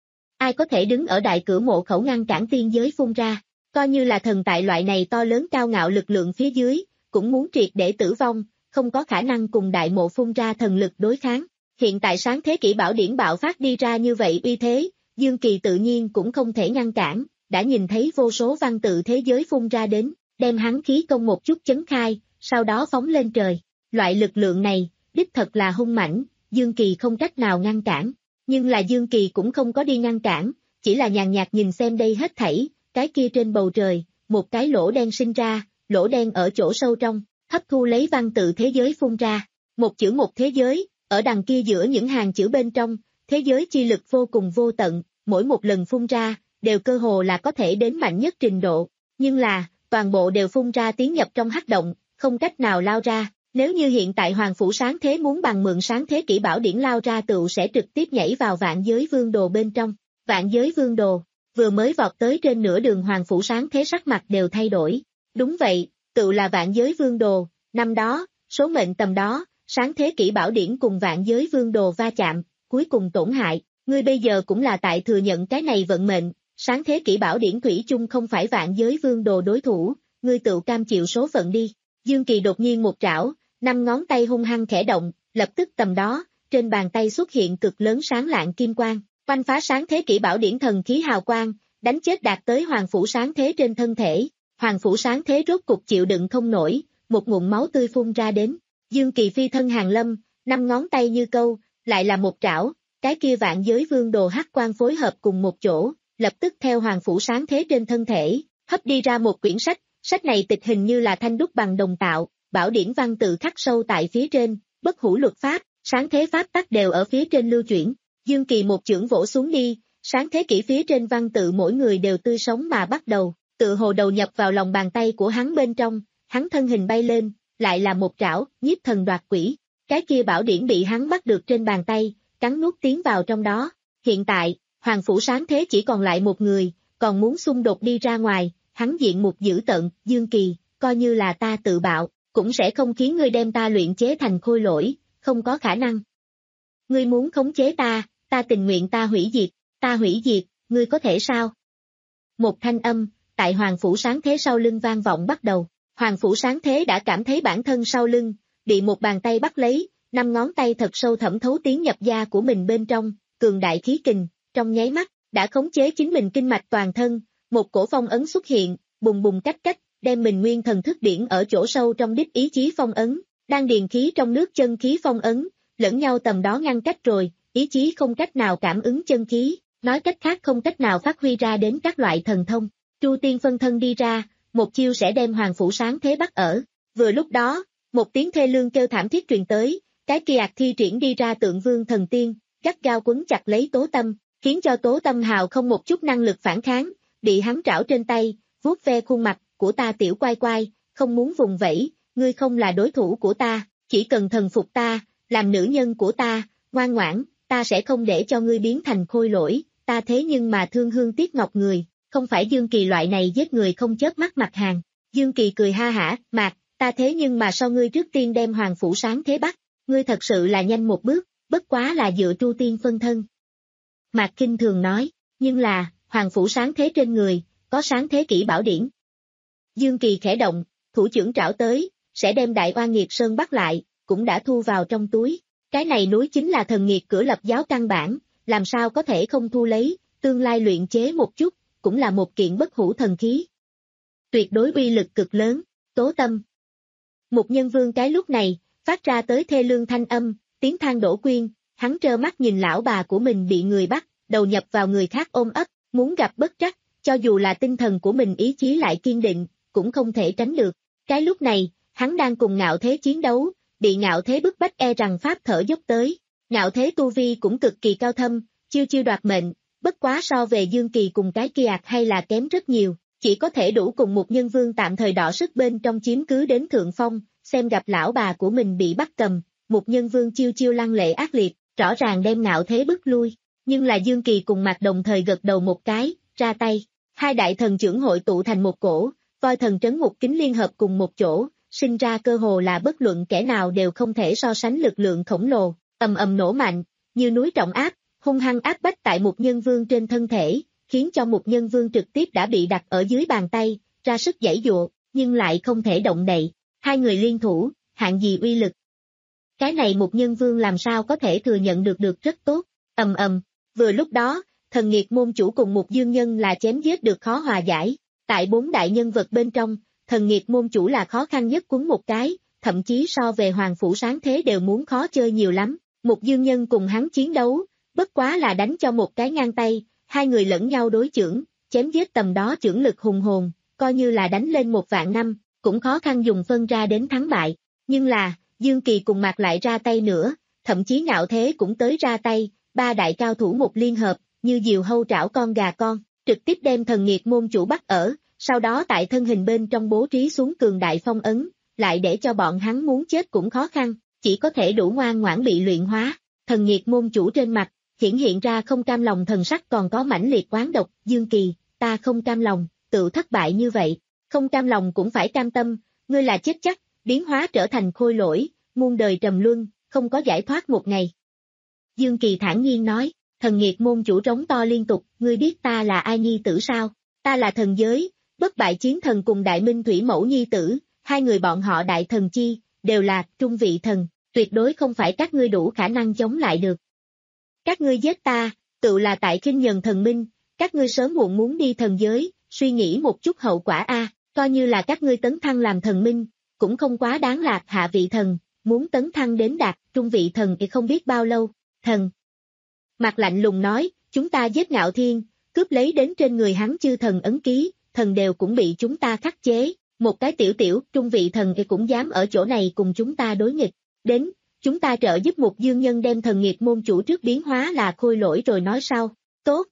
Ai có thể đứng ở đại cửa mộ khẩu ngăn cản tiên giới phun ra, coi như là thần tại loại này to lớn cao ngạo lực lượng phía dưới, cũng muốn triệt để tử vong, không có khả năng cùng đại mộ phun ra thần lực đối kháng. Hiện tại Sáng Thế Kỷ Bảo Điển bạo phát đi ra như vậy uy thế, Dương Kỳ tự nhiên cũng không thể ngăn cản, đã nhìn thấy vô số văn tự thế giới phun ra đến, đem hắn khí công một chút chấn khai, sau đó phóng lên trời. Loại lực lượng này, đích thật là hung mãnh, Dương Kỳ không cách nào ngăn cản, nhưng là Dương Kỳ cũng không có đi ngăn cản, chỉ là nhàn nhạt nhìn xem đây hết thảy, cái kia trên bầu trời, một cái lỗ đen sinh ra, lỗ đen ở chỗ sâu trong, hấp thu lấy văn tự thế giới phun ra, một chữ một thế giới, ở đằng kia giữa những hàng chữ bên trong, thế giới chi lực vô cùng vô tận, mỗi một lần phun ra, đều cơ hồ là có thể đến mạnh nhất trình độ, nhưng là, toàn bộ đều phun ra tiến nhập trong hắc động, không cách nào lao ra. Nếu như hiện tại Hoàng Phủ Sáng Thế muốn bằng mượn Sáng Thế Kỷ Bảo Điển lao ra tựu sẽ trực tiếp nhảy vào Vạn Giới Vương Đồ bên trong. Vạn Giới Vương Đồ, vừa mới vọt tới trên nửa đường Hoàng Phủ Sáng Thế sắc mặt đều thay đổi. Đúng vậy, tựu là Vạn Giới Vương Đồ, năm đó, số mệnh tầm đó, Sáng Thế Kỷ Bảo Điển cùng Vạn Giới Vương Đồ va chạm, cuối cùng tổn hại. Ngươi bây giờ cũng là tại thừa nhận cái này vận mệnh, Sáng Thế Kỷ Bảo Điển thủy chung không phải Vạn Giới Vương Đồ đối thủ, ngươi tự cam chịu số phận đi. Dương Kỳ đột nhiên một trảo, năm ngón tay hung hăng khẽ động, lập tức tầm đó, trên bàn tay xuất hiện cực lớn sáng lạng kim quang, quanh phá Sáng Thế Kỷ Bảo Điển thần khí hào quang, đánh chết đạt tới Hoàng Phủ Sáng Thế trên thân thể. Hoàng Phủ Sáng Thế rốt cục chịu đựng không nổi, một ngụm máu tươi phun ra đến. Dương Kỳ phi thân hàng lâm, năm ngón tay như câu, lại là một trảo, cái kia Vạn Giới Vương Đồ hắc quang phối hợp cùng một chỗ, lập tức theo Hoàng Phủ Sáng Thế trên thân thể, hấp đi ra một quyển sách, sách này tịch hình như là thanh đúc bằng đồng tạo, bảo điển văn tự khắc sâu tại phía trên, bất hủ luật pháp, sáng thế pháp tắc đều ở phía trên lưu chuyển. Dương Kỳ một chưởng vỗ xuống đi, Sáng Thế Kỷ phía trên văn tự mỗi người đều tươi sống mà bắt đầu, tự hồ đầu nhập vào lòng bàn tay của hắn bên trong, hắn thân hình bay lên, lại là một trảo, nhiếp thần đoạt quỷ. Cái kia bảo điển bị hắn bắt được trên bàn tay, cắn nuốt tiến vào trong đó. Hiện tại, Hoàng Phủ Sáng Thế chỉ còn lại một người, còn muốn xung đột đi ra ngoài, hắn diện mục dữ tợn, Dương Kỳ, coi như là ta tự bạo, cũng sẽ không khiến ngươi đem ta luyện chế thành khôi lỗi, không có khả năng. Ngươi muốn khống chế ta, ta tình nguyện ta hủy diệt, ta hủy diệt, ngươi có thể sao? Một thanh âm, tại Hoàng Phủ Sáng Thế sau lưng vang vọng bắt đầu, Hoàng Phủ Sáng Thế đã cảm thấy bản thân sau lưng, bị một bàn tay bắt lấy, năm ngón tay thật sâu thẩm thấu tiến nhập da của mình bên trong, cường đại khí kình, trong nháy mắt, đã khống chế chính mình kinh mạch toàn thân, một cổ phong ấn xuất hiện, bùng bùng cách cách, đem mình nguyên thần thức điển ở chỗ sâu trong đích ý chí phong ấn, đang điền khí trong nước chân khí phong ấn, lẫn nhau tầm đó ngăn cách rồi, ý chí không cách nào cảm ứng chân khí, nói cách khác không cách nào phát huy ra đến các loại thần thông. Chu Tiên phân thân đi ra, một chiêu sẽ đem Hoàng Phủ Sáng Thế bắt ở. Vừa lúc đó, một tiếng thê lương kêu thảm thiết truyền tới, cái kia ạt thi triển đi ra Tượng Vương thần tiên, gắt gao quấn chặt lấy Tố Tâm, khiến cho Tố Tâm hào không một chút năng lực phản kháng, bị hắn trảo trên tay, vuốt ve khuôn mặt của ta tiểu quai quai, không muốn vùng vẫy, ngươi không là đối thủ của ta, chỉ cần thần phục ta, làm nữ nhân của ta, ngoan ngoãn, ta sẽ không để cho ngươi biến thành khôi lỗi, ta thế nhưng mà thương hương tiếc ngọc người, không phải Dương Kỳ loại này giết người không chớp mắt mặt hàng. Dương Kỳ cười ha hả, Mạc, ta thế nhưng mà sau ngươi trước tiên đem Hoàng Phủ Sáng Thế bắt, ngươi thật sự là nhanh một bước, bất quá là dựa Chu Tiên phân thân. Mạc Kinh thường nói, nhưng là, Hoàng Phủ Sáng Thế trên người, có Sáng Thế Kỷ Bảo Điển. Dương Kỳ khẽ động, thủ trưởng trảo tới, sẽ đem Đại Oan Nghiệt Sơn bắt lại, cũng đã thu vào trong túi. Cái này núi chính là thần nghiệt cửa lập giáo căn bản, làm sao có thể không thu lấy, tương lai luyện chế một chút, cũng là một kiện bất hủ thần khí. Tuyệt đối uy lực cực lớn, Tố Tâm. Một nhân vương cái lúc này, phát ra tới thê lương thanh âm, tiếng than đổ quyên, hắn trơ mắt nhìn lão bà của mình bị người bắt, đầu nhập vào người khác ôm ấp, muốn gặp bất trắc, cho dù là tinh thần của mình ý chí lại kiên định, cũng không thể tránh được. Cái lúc này, hắn đang cùng Ngạo Thế chiến đấu, bị Ngạo Thế bức bách e rằng pháp thở dốc tới. Ngạo Thế tu vi cũng cực kỳ cao thâm, chiêu chiêu đoạt mệnh, bất quá so về Dương Kỳ cùng cái kia hay là kém rất nhiều, chỉ có thể đủ cùng một nhân vương tạm thời đọ sức bên trong chiếm cứ đến thượng phong, xem gặp lão bà của mình bị bắt cầm, một nhân vương chiêu chiêu lăng lệ ác liệt, rõ ràng đem Ngạo Thế bức lui, nhưng là Dương Kỳ cùng Mạc đồng thời gật đầu một cái, ra tay, hai đại thần trưởng hội tụ thành một cổ, voi thần trấn một kính liên hợp cùng một chỗ, sinh ra cơ hồ là bất luận kẻ nào đều không thể so sánh lực lượng khổng lồ, ầm ầm nổ mạnh, như núi trọng áp, hung hăng áp bách tại một nhân vương trên thân thể, khiến cho một nhân vương trực tiếp đã bị đặt ở dưới bàn tay, ra sức giãy giụa, nhưng lại không thể động đậy. Hai người liên thủ, hạng gì uy lực. Cái này một nhân vương làm sao có thể thừa nhận được được rất tốt, ầm ầm, vừa lúc đó, thần nghiệt môn chủ cùng một dương nhân là chém giết được khó hòa giải, tại bốn đại nhân vật bên trong, thần nghiệt môn chủ là khó khăn nhất cuốn một cái, thậm chí so về Hoàng Phủ Sáng Thế đều muốn khó chơi nhiều lắm, một dương nhân cùng hắn chiến đấu, bất quá là đánh cho một cái ngang tay, hai người lẫn nhau đối chưởng, chém giết tầm đó chưởng lực hùng hồn, coi như là đánh lên một vạn năm, cũng khó khăn dùng phân ra đến thắng bại, nhưng là, Dương Kỳ cùng Mạc lại ra tay nữa, thậm chí Ngạo Thế cũng tới ra tay, ba đại cao thủ một liên hợp, như diều hâu trảo con gà con, trực tiếp đem thần nghiệt môn chủ bắt ở, sau đó tại thân hình bên trong bố trí xuống cường đại phong ấn, lại để cho bọn hắn muốn chết cũng khó khăn, chỉ có thể đủ ngoan ngoãn bị luyện hóa, thần nghiệt môn chủ trên mặt, hiển hiện ra không cam lòng thần sắc còn có mãnh liệt oán độc, Dương Kỳ, ta không cam lòng, tự thất bại như vậy, không cam lòng cũng phải cam tâm, ngươi là chết chắc, biến hóa trở thành khôi lỗi, muôn đời trầm luân, không có giải thoát một ngày. Dương Kỳ thản nhiên nói, thần nghiệt môn chủ trống to liên tục, ngươi biết ta là ai nhi tử sao, ta là thần giới, bất bại chiến thần cùng đại minh thủy mẫu nhi tử, hai người bọn họ đại thần chi, đều là trung vị thần, tuyệt đối không phải các ngươi đủ khả năng chống lại được. Các ngươi giết ta, tự là tại khinh nhẫn thần minh, các ngươi sớm muộn muốn đi thần giới, suy nghĩ một chút hậu quả a, coi như là các ngươi tấn thăng làm thần minh, cũng không quá đáng lạc hạ vị thần, muốn tấn thăng đến đạt trung vị thần thì không biết bao lâu, thần. Mạc lạnh lùng nói, chúng ta giết Ngạo Thiên, cướp lấy đến trên người hắn chư thần ấn ký, thần đều cũng bị chúng ta khắc chế, một cái tiểu tiểu trung vị thần thì cũng dám ở chỗ này cùng chúng ta đối nghịch, đến, chúng ta trợ giúp một dương nhân đem thần nghiệt môn chủ trước biến hóa là khôi lỗi rồi nói sau, tốt.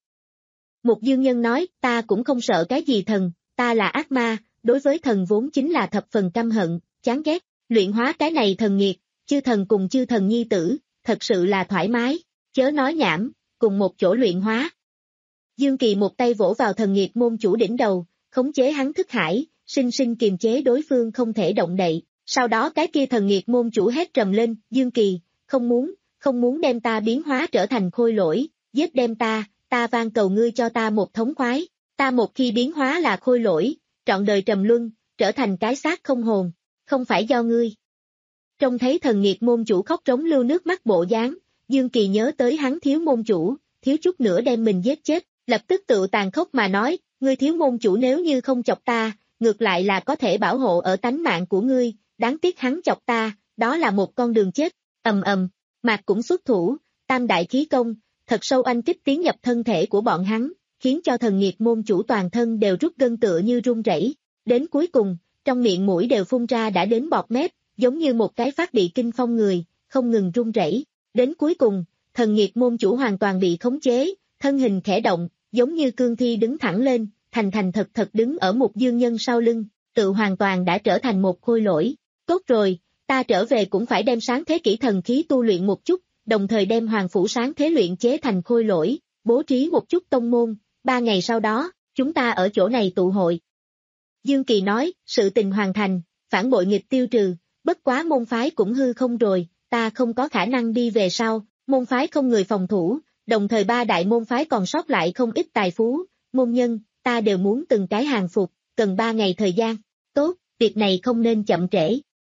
Một dương nhân nói, ta cũng không sợ cái gì thần, ta là ác ma, đối với thần vốn chính là thập phần căm hận, chán ghét, luyện hóa cái này thần nghiệt, chư thần cùng chư thần nhi tử, thật sự là thoải mái, chớ nói nhảm, cùng một chỗ luyện hóa. Dương Kỳ một tay vỗ vào thần nghiệt môn chủ đỉnh đầu, khống chế hắn thức hải, sinh sinh kiềm chế đối phương không thể động đậy. Sau đó cái kia thần nghiệt môn chủ hét trầm lên, Dương Kỳ, không muốn, không muốn đem ta biến hóa trở thành khôi lỗi, giết đem ta, ta van cầu ngươi cho ta một thống khoái, ta một khi biến hóa là khôi lỗi, trọn đời trầm luân, trở thành cái xác không hồn, không phải do ngươi. Trông thấy thần nghiệt môn chủ khóc rống lưu nước mắt bộ dáng, Dương Kỳ nhớ tới hắn thiếu môn chủ, thiếu chút nữa đem mình giết chết, lập tức tự tàn khốc mà nói, ngươi thiếu môn chủ nếu như không chọc ta, ngược lại là có thể bảo hộ ở tánh mạng của ngươi. Đáng tiếc hắn chọc ta, đó là một con đường chết, ầm ầm, Mạc cũng xuất thủ, tam đại khí công, thật sâu anh kích tiến nhập thân thể của bọn hắn, khiến cho thần nghiệt môn chủ toàn thân đều rút gân tựa như run rẩy. Đến cuối cùng, trong miệng mũi đều phun ra đã đến bọt mép, giống như một cái phát bị kinh phong người, không ngừng run rẩy. Đến cuối cùng, thần nghiệt môn chủ hoàn toàn bị khống chế, thân hình khẽ động, giống như cương thi đứng thẳng lên, thành thành thật thật đứng ở một dương nhân sau lưng, tự hoàn toàn đã trở thành một khôi lỗi. Tốt rồi, ta trở về cũng phải đem sáng thế kỷ thần khí tu luyện một chút, đồng thời đem Hoàng Phủ Sáng Thế luyện chế thành khôi lỗi, bố trí một chút tông môn, ba ngày sau đó, chúng ta ở chỗ này tụ hội. Dương Kỳ nói, sự tình hoàn thành, phản bội nghịch tiêu trừ, bất quá môn phái cũng hư không rồi, ta không có khả năng đi về sau, môn phái không người phòng thủ, đồng thời ba đại môn phái còn sót lại không ít tài phú, môn nhân, ta đều muốn từng cái hàng phục, cần ba ngày thời gian, tốt, việc này không nên chậm trễ.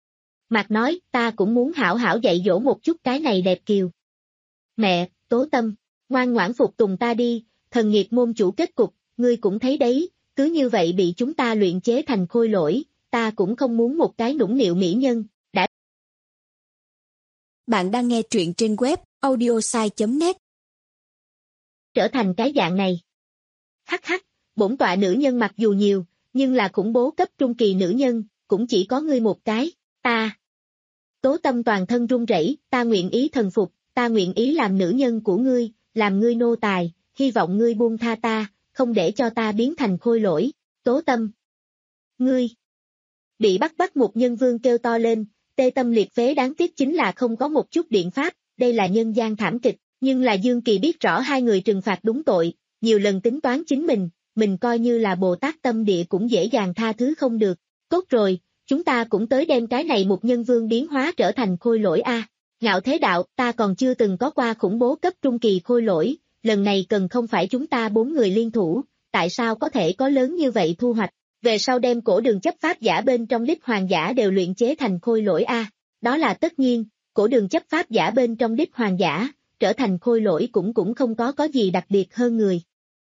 Mạc nói, ta cũng muốn hảo hảo dạy dỗ một chút cái này đẹp kiều. Mẹ, Tố Tâm, ngoan ngoãn phục tùng ta đi, thần nghiệt môn chủ kết cục, ngươi cũng thấy đấy, cứ như vậy bị chúng ta luyện chế thành khôi lỗi, ta cũng không muốn một cái nũng nịu mỹ nhân, đã. Bạn đang nghe truyện trên web audiosai chấm net. Trở thành cái dạng này. Hắc hắc, bổn tọa nữ nhân mặc dù nhiều, nhưng là khủng bố cấp trung kỳ nữ nhân, cũng chỉ có ngươi một cái, ta. Tố Tâm toàn thân run rẩy, ta nguyện ý thần phục, ta nguyện ý làm nữ nhân của ngươi, làm ngươi nô tài, hy vọng ngươi buông tha ta, không để cho ta biến thành khôi lỗi. Tố Tâm. Ngươi. Bị bắt bắt một nhân vương kêu to lên, tê tâm liệt phế, đáng tiếc chính là không có một chút biện pháp, đây là nhân gian thảm kịch, nhưng là Dương Kỳ biết rõ hai người trừng phạt đúng tội, nhiều lần tính toán chính mình, mình coi như là Bồ Tát tâm địa cũng dễ dàng tha thứ không được. Tốt rồi, chúng ta cũng tới đem cái này một nhân vương biến hóa trở thành khôi lỗi a. Ngạo Thế đạo, ta còn chưa từng có qua khủng bố cấp trung kỳ khôi lỗi, lần này cần không phải chúng ta bốn người liên thủ, tại sao có thể có lớn như vậy thu hoạch, về sau đem cổ đường chấp pháp giả bên trong đích hoàng giả đều luyện chế thành khôi lỗi a. Đó là tất nhiên, cổ đường chấp pháp giả bên trong đích hoàng giả, trở thành khôi lỗi cũng cũng không có có gì đặc biệt hơn người.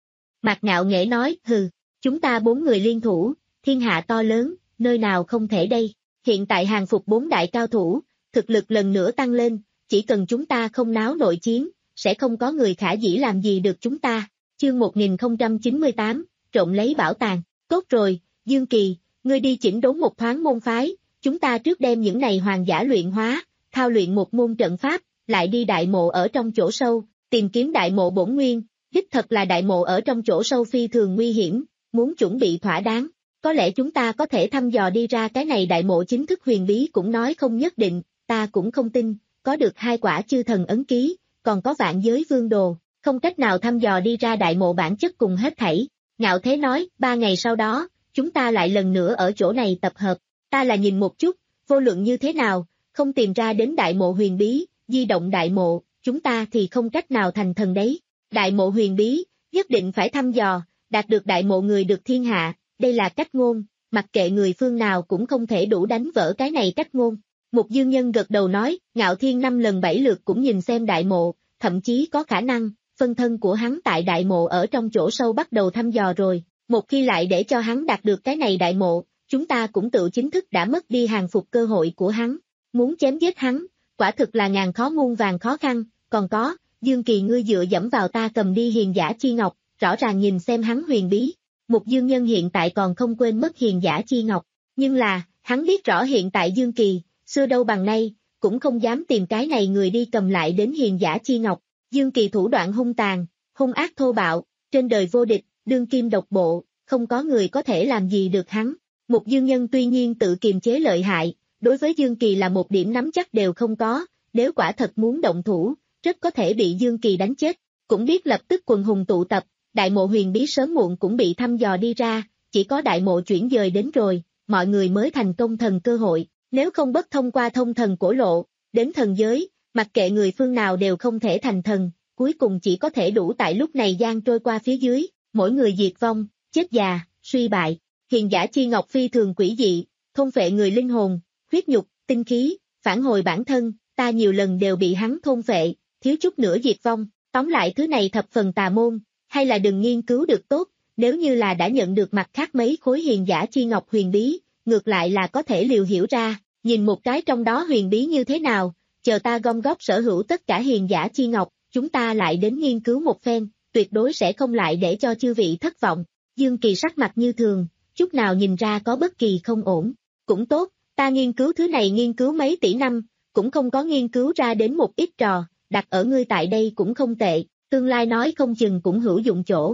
Mạc Ngạo Nghễ nói, hừ, chúng ta bốn người liên thủ, thiên hạ to lớn, nơi nào không thể đây, hiện tại hàng phục bốn đại cao thủ, thực lực lần nữa tăng lên, chỉ cần chúng ta không náo nội chiến, sẽ không có người khả dĩ làm gì được chúng ta. Chương một nghìn không trăm chín mươi tám, trộm lấy bảo tàng. Tốt rồi, Dương Kỳ, ngươi đi chỉnh đốn một thoáng môn phái, chúng ta trước đem những này hoàng giả luyện hóa, thao luyện một môn trận pháp, lại đi đại mộ ở trong chỗ sâu, tìm kiếm đại mộ bổn nguyên, đích thật là đại mộ ở trong chỗ sâu phi thường nguy hiểm, muốn chuẩn bị thỏa đáng. Có lẽ chúng ta có thể thăm dò đi ra cái này đại mộ chính thức huyền bí cũng nói không nhất định, ta cũng không tin, có được hai quả chư thần ấn ký, còn có vạn giới vương đồ, không cách nào thăm dò đi ra đại mộ bản chất cùng hết thảy. Ngạo Thế nói, ba ngày sau đó, chúng ta lại lần nữa ở chỗ này tập hợp, ta là nhìn một chút, vô luận như thế nào, không tìm ra đến đại mộ huyền bí, di động đại mộ, chúng ta thì không cách nào thành thần đấy. Đại mộ huyền bí, nhất định phải thăm dò, đạt được đại mộ người được thiên hạ, đây là cách ngôn, mặc kệ người phương nào cũng không thể đủ đánh vỡ cái này cách ngôn. Một dương nhân gật đầu nói, Ngạo Thiên năm lần bảy lượt cũng nhìn xem đại mộ, thậm chí có khả năng, phân thân của hắn tại đại mộ ở trong chỗ sâu bắt đầu thăm dò rồi, một khi lại để cho hắn đạt được cái này đại mộ, chúng ta cũng tự chính thức đã mất đi hàng phục cơ hội của hắn, muốn chém giết hắn, quả thực là ngàn khó muôn vàng khó khăn, còn có, Dương Kỳ ngươi dựa dẫm vào ta cầm đi hiền giả chi ngọc, rõ ràng nhìn xem hắn huyền bí. Một dương nhân hiện tại còn không quên mất hiền giả chi ngọc, nhưng là, hắn biết rõ hiện tại Dương Kỳ, xưa đâu bằng nay, cũng không dám tìm cái này người đi cầm lại đến hiền giả chi ngọc. Dương Kỳ thủ đoạn hung tàn, hung ác thô bạo, trên đời vô địch, đương kim độc bộ, không có người có thể làm gì được hắn. Một dương nhân tuy nhiên tự kiềm chế lợi hại, đối với Dương Kỳ là một điểm nắm chắc đều không có, nếu quả thật muốn động thủ, rất có thể bị Dương Kỳ đánh chết, cũng biết lập tức quần hùng tụ tập, đại mộ huyền bí sớm muộn cũng bị thăm dò đi ra, chỉ có đại mộ chuyển dời đến rồi, mọi người mới thành công thần cơ hội, nếu không bất thông qua thông thần cổ lộ, đến thần giới, mặc kệ người phương nào đều không thể thành thần, cuối cùng chỉ có thể đủ tại lúc này gian trôi qua phía dưới, mỗi người diệt vong, chết già, suy bại. Hiền giả chi ngọc phi thường quỷ dị, thôn phệ người linh hồn, huyết nhục, tinh khí, phản hồi bản thân, ta nhiều lần đều bị hắn thôn phệ, thiếu chút nữa diệt vong, tóm lại thứ này thập phần tà môn, hay là đừng nghiên cứu được tốt, nếu như là đã nhận được mặt khác mấy khối hiền giả chi ngọc huyền bí, ngược lại là có thể liều hiểu ra, nhìn một cái trong đó huyền bí như thế nào, chờ ta gom góp sở hữu tất cả hiền giả chi ngọc, chúng ta lại đến nghiên cứu một phen, tuyệt đối sẽ không lại để cho chư vị thất vọng. Dương Kỳ sắc mặt như thường, chút nào nhìn ra có bất kỳ không ổn, cũng tốt, ta nghiên cứu thứ này nghiên cứu mấy tỷ năm, cũng không có nghiên cứu ra đến một ít trò, đặt ở ngươi tại đây cũng không tệ, tương lai nói không chừng cũng hữu dụng chỗ.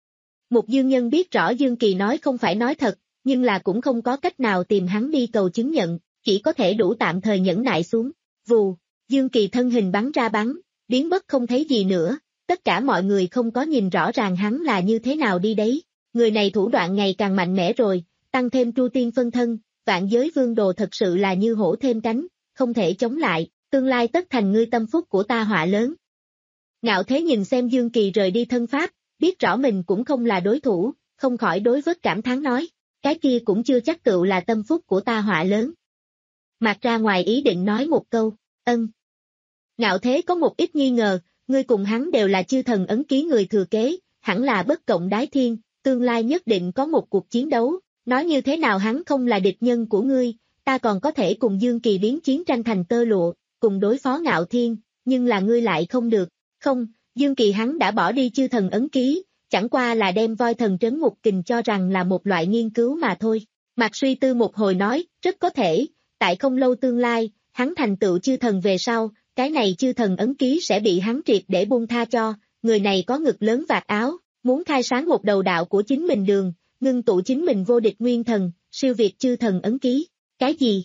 Một dương nhân biết rõ Dương Kỳ nói không phải nói thật, nhưng là cũng không có cách nào tìm hắn đi cầu chứng nhận, chỉ có thể đủ tạm thời nhẫn nại xuống. Vù, Dương Kỳ thân hình bắn ra bắn, biến mất không thấy gì nữa, tất cả mọi người không có nhìn rõ ràng hắn là như thế nào đi đấy. Người này thủ đoạn ngày càng mạnh mẽ rồi, tăng thêm tru tiên phân thân, vạn giới vương đồ thật sự là như hổ thêm cánh, không thể chống lại, tương lai tất thành ngươi tâm phúc của ta họa lớn. Ngạo Thế nhìn xem Dương Kỳ rời đi thân pháp, biết rõ mình cũng không là đối thủ, không khỏi đối vết cảm thán nói, cái kia cũng chưa chắc cựu là tâm phúc của ta họa lớn. Mạc ra ngoài ý định nói một câu, ân. Ngạo Thế có một ít nghi ngờ, ngươi cùng hắn đều là chư thần ấn ký người thừa kế, hẳn là bất cộng đái thiên, tương lai nhất định có một cuộc chiến đấu, nói như thế nào hắn không là địch nhân của ngươi, ta còn có thể cùng Dương Kỳ biến chiến tranh thành tơ lụa, cùng đối phó Ngạo Thiên, nhưng là ngươi lại không được, không, Dương Kỳ hắn đã bỏ đi chư thần ấn ký, chẳng qua là đem voi thần trấn ngục kình cho rằng là một loại nghiên cứu mà thôi. Mạc suy tư một hồi nói, rất có thể, tại không lâu tương lai, hắn thành tựu chư thần về sau, cái này chư thần ấn ký sẽ bị hắn triệt để buông tha cho, người này có ngực lớn vạt áo, muốn khai sáng một đầu đạo của chính mình đường, ngưng tụ chính mình vô địch nguyên thần, siêu việt chư thần ấn ký. Cái gì?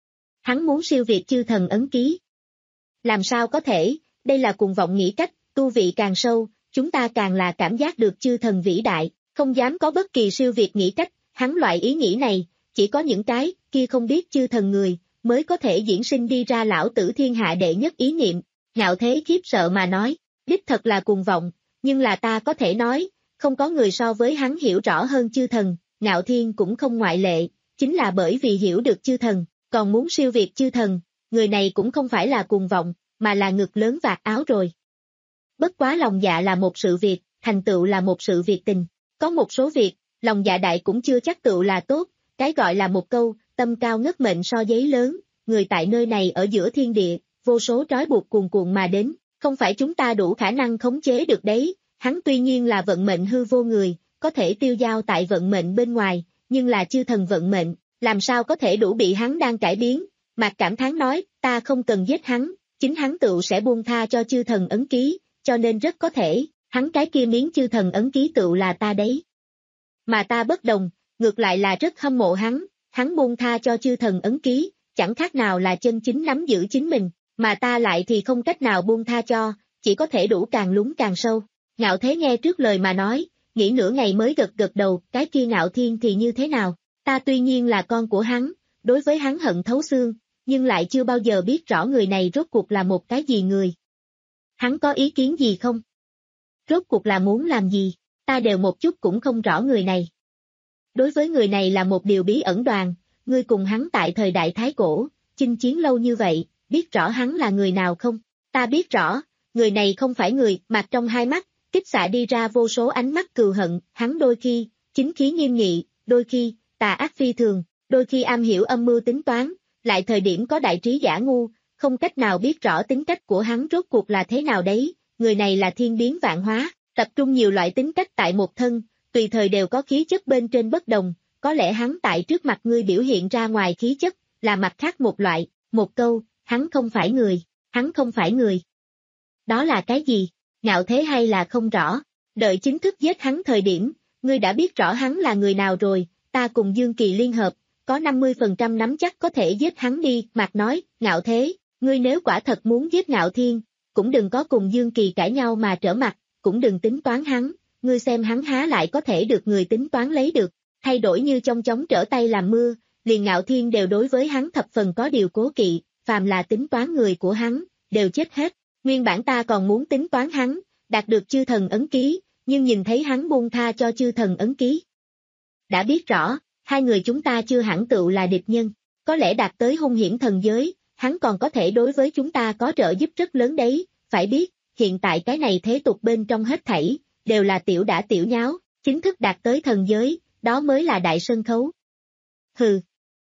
Hắn muốn siêu việt chư thần ấn ký. Làm sao có thể, đây là cuồng vọng nghĩ cách, tu vị càng sâu, chúng ta càng là cảm giác được chư thần vĩ đại, không dám có bất kỳ siêu việt nghĩ cách, hắn loại ý nghĩ này, chỉ có những cái kia không biết chư thần người, mới có thể diễn sinh đi ra lão tử thiên hạ đệ nhất ý niệm. Ngạo Thế khiếp sợ mà nói, đích thật là cuồng vọng, nhưng là ta có thể nói, không có người so với hắn hiểu rõ hơn chư thần, Ngạo Thiên cũng không ngoại lệ, chính là bởi vì hiểu được chư thần, còn muốn siêu việt chư thần, người này cũng không phải là cuồng vọng, mà là ngực lớn vạt áo rồi. Bất quá lòng dạ là một sự việc, thành tựu là một sự việc tình, có một số việc, lòng dạ đại cũng chưa chắc tựu là tốt, cái gọi là một câu, tâm cao ngất mệnh so giấy lớn, người tại nơi này ở giữa thiên địa, vô số trói buộc cuồn cuộn mà đến, không phải chúng ta đủ khả năng khống chế được đấy, hắn tuy nhiên là vận mệnh hư vô người, có thể tiêu dao tại vận mệnh bên ngoài, nhưng là chư thần vận mệnh, làm sao có thể đủ bị hắn đang cải biến, Mạc cảm thán nói, ta không cần giết hắn, chính hắn tựu sẽ buông tha cho chư thần ấn ký, cho nên rất có thể, hắn cái kia miếng chư thần ấn ký tựu là ta đấy. Mà ta bất đồng, ngược lại là rất hâm mộ hắn, hắn buông tha cho chư thần ấn ký, chẳng khác nào là chân chính nắm giữ chính mình, mà ta lại thì không cách nào buông tha cho, chỉ có thể đủ càng lún càng sâu. Ngạo Thế nghe trước lời mà nói, nghĩ nửa ngày mới gật gật đầu, cái kia Ngạo Thiên thì như thế nào, ta tuy nhiên là con của hắn, đối với hắn hận thấu xương, nhưng lại chưa bao giờ biết rõ người này rốt cuộc là một cái gì người. Hắn có ý kiến gì không? Rốt cuộc là muốn làm gì, ta đều một chút cũng không rõ người này. Đối với người này là một điều bí ẩn đoàn, ngươi cùng hắn tại thời đại Thái Cổ, chinh chiến lâu như vậy, biết rõ hắn là người nào không? Ta biết rõ, người này không phải người, Mạc trong hai mắt, kích xạ đi ra vô số ánh mắt cừu hận, hắn đôi khi, chính khí nghiêm nghị, đôi khi, tà ác phi thường, đôi khi am hiểu âm mưu tính toán, lại thời điểm có đại trí giả ngu, không cách nào biết rõ tính cách của hắn rốt cuộc là thế nào đấy, người này là thiên biến vạn hóa, tập trung nhiều loại tính cách tại một thân, tùy thời đều có khí chất bên trên bất đồng, có lẽ hắn tại trước mặt ngươi biểu hiện ra ngoài khí chất, là mặt khác một loại, một câu, hắn không phải người, hắn không phải người. Đó là cái gì? Ngạo Thế hay là không rõ, đợi chính thức giết hắn thời điểm, ngươi đã biết rõ hắn là người nào rồi, ta cùng Dương Kỳ liên hợp, có năm mươi phần trăm nắm chắc có thể giết hắn đi, Mạc nói, Ngạo Thế, ngươi nếu quả thật muốn giết Ngạo Thiên, cũng đừng có cùng Dương Kỳ cãi nhau mà trở mặt, cũng đừng tính toán hắn, ngươi xem hắn há lại có thể được người tính toán lấy được, thay đổi như trong chóng trở tay làm mưa, liền Ngạo Thiên đều đối với hắn thập phần có điều cố kỵ, phàm là tính toán người của hắn, đều chết hết, nguyên bản ta còn muốn tính toán hắn, đạt được chư thần ấn ký, nhưng nhìn thấy hắn buông tha cho chư thần ấn ký. Đã biết rõ, hai người chúng ta chưa hẳn tựu là địch nhân, có lẽ đạt tới hung hiểm thần giới, hắn còn có thể đối với chúng ta có trợ giúp rất lớn đấy, phải biết, hiện tại cái này thế tục bên trong hết thảy, đều là tiểu đã tiểu nháo, chính thức đạt tới thần giới, đó mới là đại sân khấu. Hừ.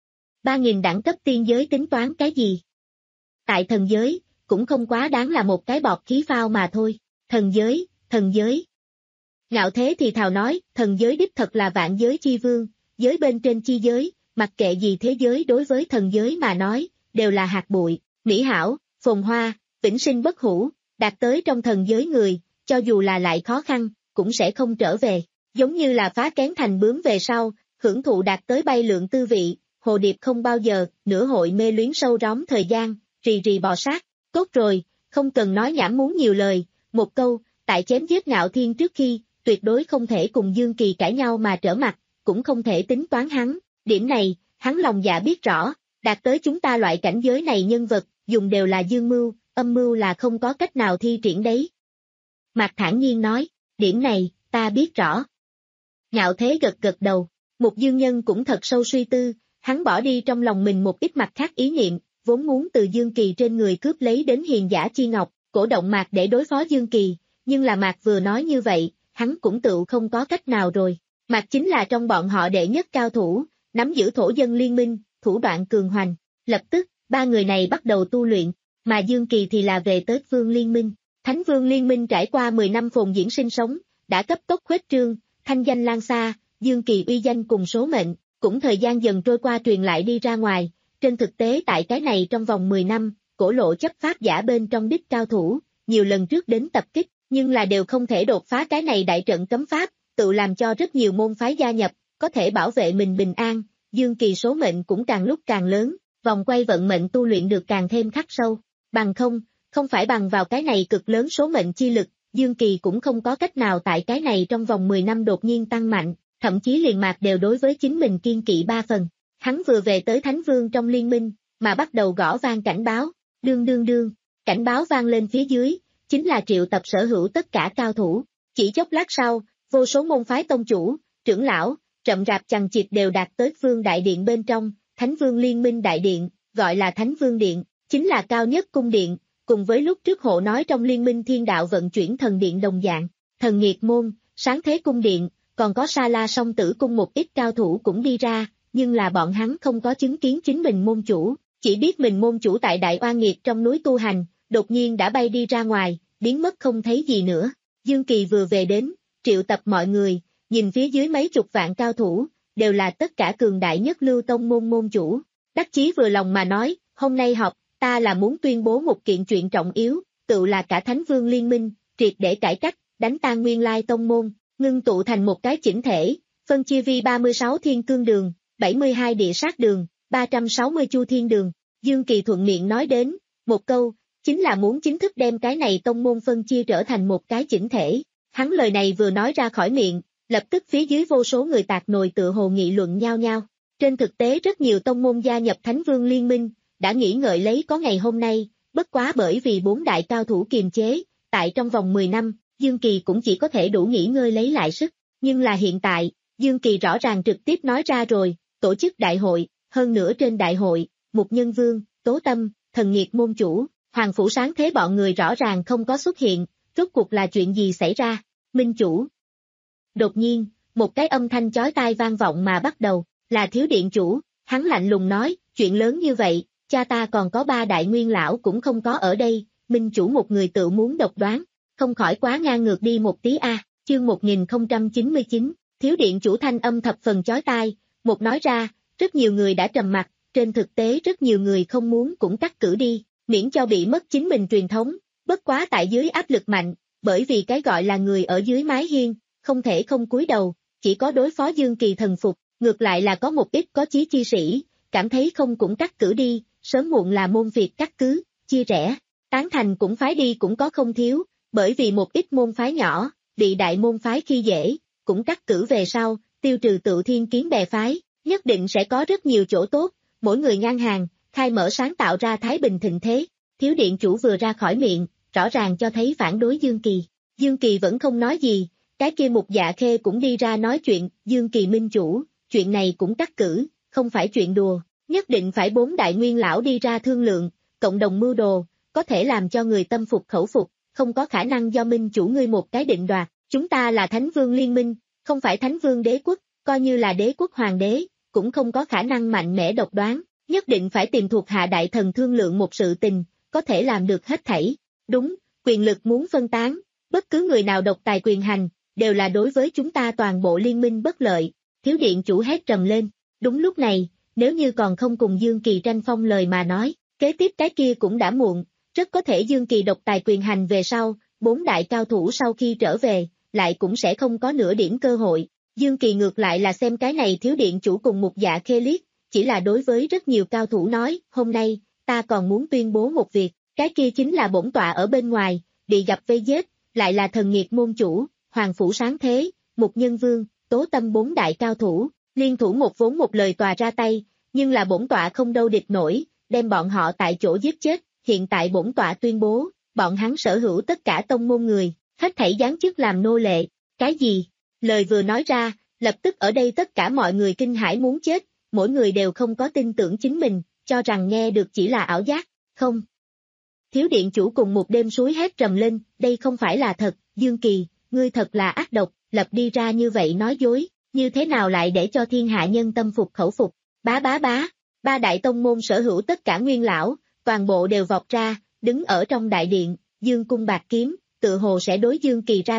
Ba nghìn đẳng cấp tiên giới tính toán cái gì? Tại thần giới, cũng không quá đáng là một cái bọt khí phao mà thôi, thần giới, thần giới. Ngạo Thế thì thào nói, thần giới đích thật là vạn giới chi vương, giới bên trên chi giới, mặc kệ gì thế giới đối với thần giới mà nói, đều là hạt bụi, mỹ hảo, phồn hoa, vĩnh sinh bất hủ, đạt tới trong thần giới người, cho dù là lại khó khăn, cũng sẽ không trở về, giống như là phá kén thành bướm về sau, hưởng thụ đạt tới bay lượn tư vị, hồ điệp không bao giờ, nửa hội mê luyến sâu róm thời gian, rì rì bò sát, tốt rồi, không cần nói nhảm muốn nhiều lời, một câu, tại chém giết Ngạo Thiên trước khi, tuyệt đối không thể cùng Dương Kỳ cãi nhau mà trở mặt, cũng không thể tính toán hắn, điểm này, hắn lòng dạ biết rõ, đạt tới chúng ta loại cảnh giới này nhân vật, dùng đều là dương mưu, âm mưu là không có cách nào thi triển đấy. Mạc thản nhiên nói, điểm này, ta biết rõ. Ngạo Thế gật gật đầu, một dương nhân cũng thật sâu suy tư, hắn bỏ đi trong lòng mình một ít mặt khác ý niệm, vốn muốn từ Dương Kỳ trên người cướp lấy đến hiền giả chi ngọc, cổ động Mạc để đối phó Dương Kỳ, nhưng là Mạc vừa nói như vậy, hắn cũng tự không có cách nào rồi. Mạc chính là trong bọn họ đệ nhất cao thủ, nắm giữ thổ dân liên minh, thủ đoạn cường hoành. Lập tức, ba người này bắt đầu tu luyện, mà Dương Kỳ thì là về tới Vương Liên minh. Thánh Vương Liên minh trải qua mười năm phồn diễn sinh sống, đã cấp tốc khuếch trương, thanh danh lan xa, Dương Kỳ uy danh cùng số mệnh, cũng thời gian dần trôi qua truyền lại đi ra ngoài, trên thực tế tại cái này trong vòng mười năm, cổ lộ chấp pháp giả bên trong đích cao thủ, nhiều lần trước đến tập kích, nhưng là đều không thể đột phá cái này đại trận cấm pháp, tự làm cho rất nhiều môn phái gia nhập, có thể bảo vệ mình bình an, Dương Kỳ số mệnh cũng càng lúc càng lớn, vòng quay vận mệnh tu luyện được càng thêm khắc sâu, bằng không, không phải bằng vào cái này cực lớn số mệnh chi lực, Dương Kỳ cũng không có cách nào tại cái này trong vòng mười năm đột nhiên tăng mạnh, thậm chí liền mạc đều đối với chính mình kiên kỵ ba phần. Hắn vừa về tới Thánh Vương trong liên minh, mà bắt đầu gõ vang cảnh báo, đương đương đương, cảnh báo vang lên phía dưới, chính là triệu tập sở hữu tất cả cao thủ. Chỉ chốc lát sau, vô số môn phái tông chủ, trưởng lão, rậm rạp chằng chịt đều đạt tới Vương Đại Điện bên trong, Thánh Vương Liên minh Đại Điện, gọi là Thánh Vương Điện, chính là cao nhất cung điện, cùng với lúc trước hộ nói trong liên minh thiên đạo vận chuyển thần điện đồng dạng, thần nghiệt môn, sáng thế cung điện, còn có Sa La song tử cung một ít cao thủ cũng đi ra, nhưng là bọn hắn không có chứng kiến chính mình môn chủ, chỉ biết mình môn chủ tại Đại Oan Nghiệt trong núi tu hành, đột nhiên đã bay đi ra ngoài, biến mất không thấy gì nữa. Dương Kỳ vừa về đến, triệu tập mọi người, nhìn phía dưới mấy chục vạn cao thủ, đều là tất cả cường đại nhất Lưu Tông môn môn chủ. Đắc chí vừa lòng mà nói, hôm nay họp, ta là muốn tuyên bố một kiện chuyện trọng yếu, tự là cả Thánh Vương Liên minh, triệt để cải cách, đánh tan nguyên lai tông môn, ngưng tụ thành một cái chỉnh thể, phân chia vi ba mươi sáu thiên cương đường, bảy mươi hai địa sát đường, ba trăm sáu mươi chu thiên đường. Dương Kỳ thuận miệng nói đến, một câu, chính là muốn chính thức đem cái này tông môn phân chia trở thành một cái chỉnh thể. Hắn lời này vừa nói ra khỏi miệng, lập tức phía dưới vô số người tạc nồi tự hồ nghị luận nhau nhau. Trên thực tế rất nhiều tông môn gia nhập Thánh Vương Liên minh, đã nghĩ ngợi lấy có ngày hôm nay, bất quá bởi vì bốn đại cao thủ kiềm chế, tại trong vòng mười năm, Dương Kỳ cũng chỉ có thể đủ nghỉ ngơi lấy lại sức. Nhưng là hiện tại, Dương Kỳ rõ ràng trực tiếp nói ra rồi, tổ chức đại hội, hơn nữa trên đại hội, Mục Nhân Vương, Tố Tâm, Thần Nghiệt môn chủ, Hoàng Phủ Sáng Thế bọn người rõ ràng không có xuất hiện, rốt cuộc là chuyện gì xảy ra, minh chủ. Đột nhiên, một cái âm thanh chói tai vang vọng mà bắt đầu, là thiếu điện chủ, hắn lạnh lùng nói, chuyện lớn như vậy, cha ta còn có ba đại nguyên lão cũng không có ở đây, minh chủ một người tự muốn độc đoán, không khỏi quá ngang ngược đi một tí a. Chương một nghìn không trăm chín mươi chín, thiếu điện chủ thanh âm thập phần chói tai, một nói ra, rất nhiều người đã trầm mặt, trên thực tế rất nhiều người không muốn cũng cắt cử đi, miễn cho bị mất chính mình truyền thống, bất quá tại dưới áp lực mạnh, bởi vì cái gọi là người ở dưới mái hiên, không thể không cúi đầu, chỉ có đối phó Dương Kỳ thần phục, ngược lại là có một ít có chí chi sĩ, cảm thấy không cũng cắt cử đi, sớm muộn là môn việc cắt cứ, chia rẽ, tán thành cũng phái đi cũng có không thiếu, bởi vì một ít môn phái nhỏ, bị đại môn phái khi dễ, cũng cắt cử về sau, tiêu trừ tự thiên kiến bè phái, nhất định sẽ có rất nhiều chỗ tốt, mỗi người ngang hàng, khai mở sáng tạo ra thái bình thịnh thế. Thiếu điện chủ vừa ra khỏi miệng, rõ ràng cho thấy phản đối Dương Kỳ. Dương Kỳ vẫn không nói gì, cái kia Mục Dạ Khê cũng đi ra nói chuyện, Dương Kỳ minh chủ, chuyện này cũng cắt cử, không phải chuyện đùa, nhất định phải bốn đại nguyên lão đi ra thương lượng, cộng đồng mưu đồ, có thể làm cho người tâm phục khẩu phục, không có khả năng do minh chủ ngươi một cái định đoạt, chúng ta là Thánh Vương Liên minh, không phải Thánh Vương đế quốc, coi như là đế quốc hoàng đế, cũng không có khả năng mạnh mẽ độc đoán, nhất định phải tìm thuộc hạ đại thần thương lượng một sự tình, có thể làm được hết thảy. Đúng, quyền lực muốn phân tán, bất cứ người nào độc tài quyền hành, đều là đối với chúng ta toàn bộ liên minh bất lợi. Thiếu điện chủ hét trầm lên. Đúng lúc này, nếu như còn không cùng Dương Kỳ tranh phong lời mà nói, kế tiếp cái kia cũng đã muộn, rất có thể Dương Kỳ độc tài quyền hành về sau, bốn đại cao thủ sau khi trở về, lại cũng sẽ không có nửa điểm cơ hội. Dương Kỳ ngược lại là xem cái này thiếu điện chủ cùng Mục Dạ Khê liếc, chỉ là đối với rất nhiều cao thủ nói, hôm nay, ta còn muốn tuyên bố một việc, cái kia chính là bổn tọa ở bên ngoài, bị gặp vây giết, lại là Thần Nghiệt môn chủ, Hoàng Phủ Sáng Thế, Mục Nhân Vương, Tố Tâm bốn đại cao thủ, liên thủ một vốn một lời tòa ra tay, nhưng là bổn tọa không đâu địch nổi, đem bọn họ tại chỗ giết chết, hiện tại bổn tọa tuyên bố, bọn hắn sở hữu tất cả tông môn người, hết thảy giáng chức làm nô lệ, cái gì? Lời vừa nói ra, lập tức ở đây tất cả mọi người kinh hãi muốn chết, mỗi người đều không có tin tưởng chính mình, cho rằng nghe được chỉ là ảo giác, không. Thiếu điện chủ cùng một đêm suối hét trầm lên, đây không phải là thật, Dương Kỳ, ngươi thật là ác độc, lập đi ra như vậy nói dối, như thế nào lại để cho thiên hạ nhân tâm phục khẩu phục, bá bá bá, ba đại tông môn sở hữu tất cả nguyên lão, toàn bộ đều vọt ra, đứng ở trong đại điện, Dương cung bạc kiếm, tự hồ sẽ đối Dương Kỳ ra tay,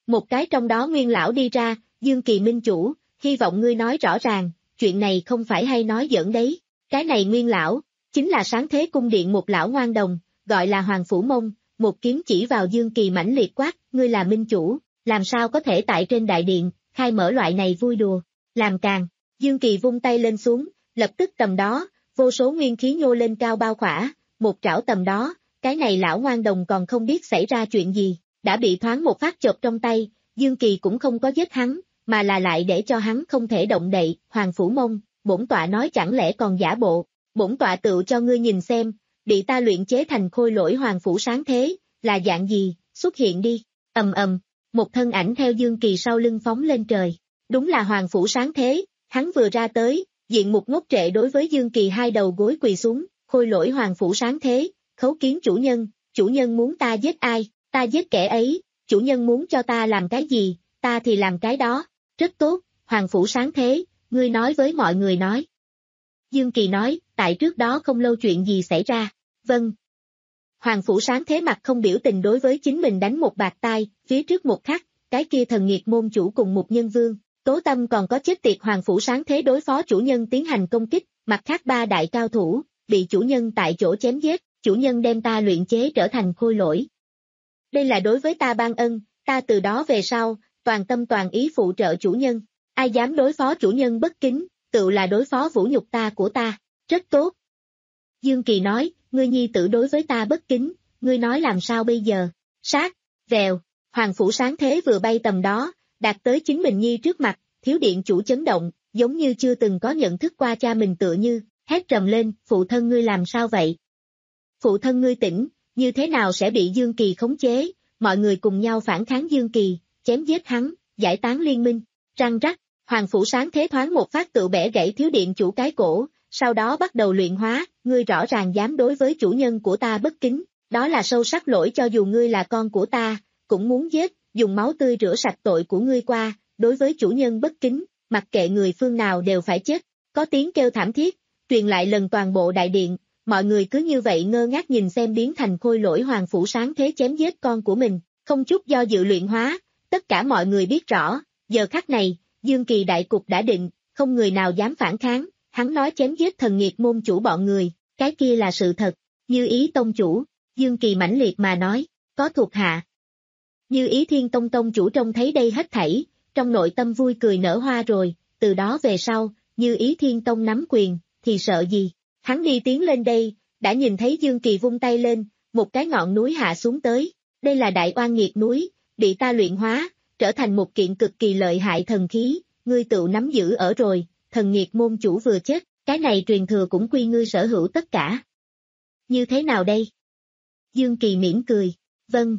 Một cái trong đó nguyên lão đi ra, Dương Kỳ minh chủ, hy vọng ngươi nói rõ ràng, chuyện này không phải hay nói giỡn đấy. Cái này nguyên lão, chính là sáng thế cung điện một lão ngoan đồng, gọi là Hoàng Phủ Mông, một kiếm chỉ vào Dương Kỳ mãnh liệt quát, ngươi là minh chủ, làm sao có thể tại trên đại điện, khai mở loại này vui đùa, làm càng. Dương Kỳ vung tay lên xuống, lập tức tầm đó, vô số nguyên khí nhô lên cao bao khỏa, một trảo tầm đó, cái này lão ngoan đồng còn không biết xảy ra chuyện gì, đã bị thoáng một phát chộp trong tay, Dương Kỳ cũng không có giết hắn, mà là lại để cho hắn không thể động đậy. Hoàng Phủ Mông, bổn tọa nói chẳng lẽ còn giả bộ, bổn tọa tự cho ngươi nhìn xem, bị ta luyện chế thành khôi lỗi Hoàng Phủ sáng thế, là dạng gì, xuất hiện đi, ầm ầm, một thân ảnh theo Dương Kỳ sau lưng phóng lên trời, đúng là Hoàng Phủ sáng thế, hắn vừa ra tới, diện mục ngốc trệ đối với Dương Kỳ hai đầu gối quỳ xuống, khôi lỗi Hoàng Phủ sáng thế, khấu kiến chủ nhân, chủ nhân muốn ta giết ai, ta giết kẻ ấy, chủ nhân muốn cho ta làm cái gì, ta thì làm cái đó, rất tốt, Hoàng Phủ sáng thế, ngươi nói với mọi người nói. Dương Kỳ nói, tại trước đó không lâu chuyện gì xảy ra, vâng. Hoàng Phủ sáng thế mặt không biểu tình đối với chính mình đánh một bạt tai, phía trước một khắc, cái kia thần nghiệt môn chủ cùng một nhân vương, Tố Tâm còn có chết tiệt Hoàng Phủ sáng thế đối phó chủ nhân tiến hành công kích, mặt khác ba đại cao thủ, bị chủ nhân tại chỗ chém giết, chủ nhân đem ta luyện chế trở thành khôi lỗi. Đây là đối với ta ban ân, ta từ đó về sau, toàn tâm toàn ý phụ trợ chủ nhân, ai dám đối phó chủ nhân bất kính, tự là đối phó vũ nhục ta của ta, rất tốt. Dương Kỳ nói, ngươi nhi tử đối với ta bất kính, ngươi nói làm sao bây giờ, sát, vèo, Hoàng Phủ sáng thế vừa bay tầm đó, đạt tới chính mình nhi trước mặt, thiếu điện chủ chấn động, giống như chưa từng có nhận thức qua cha mình tựa như, hét trầm lên, phụ thân ngươi làm sao vậy? Phụ thân ngươi tỉnh, như thế nào sẽ bị Dương Kỳ khống chế, mọi người cùng nhau phản kháng Dương Kỳ, chém giết hắn, giải tán liên minh, răng rắc, Hoàng Phủ sáng thế thoáng một phát tự bẻ gãy thiếu điện chủ cái cổ, sau đó bắt đầu luyện hóa, ngươi rõ ràng dám đối với chủ nhân của ta bất kính, đó là sâu sắc lỗi cho dù ngươi là con của ta, cũng muốn giết, dùng máu tươi rửa sạch tội của ngươi qua, đối với chủ nhân bất kính, mặc kệ người phương nào đều phải chết, có tiếng kêu thảm thiết, truyền lại lần toàn bộ đại điện, mọi người cứ như vậy ngơ ngác nhìn xem biến thành khôi lỗi Hoàng Phủ sáng thế chém giết con của mình, không chút do dự luyện hóa, tất cả mọi người biết rõ, giờ khắc này, Dương Kỳ đại cục đã định, không người nào dám phản kháng, hắn nói chém giết thần nghiệt môn chủ bọn người, cái kia là sự thật, Như Ý tông chủ, Dương Kỳ mãnh liệt mà nói, có thuộc hạ. Như Ý Thiên Tông tông chủ trông thấy đây hết thảy, trong nội tâm vui cười nở hoa rồi, từ đó về sau, Như Ý Thiên Tông nắm quyền, thì sợ gì, hắn đi tiến lên đây, đã nhìn thấy Dương Kỳ vung tay lên, một cái ngọn núi hạ xuống tới, đây là đại oan nghiệt núi, bị ta luyện hóa, trở thành một kiện cực kỳ lợi hại thần khí, ngươi tự nắm giữ ở rồi, thần nghiệt môn chủ vừa chết, cái này truyền thừa cũng quy ngươi sở hữu tất cả. Như thế nào đây? Dương Kỳ mỉm cười, vâng.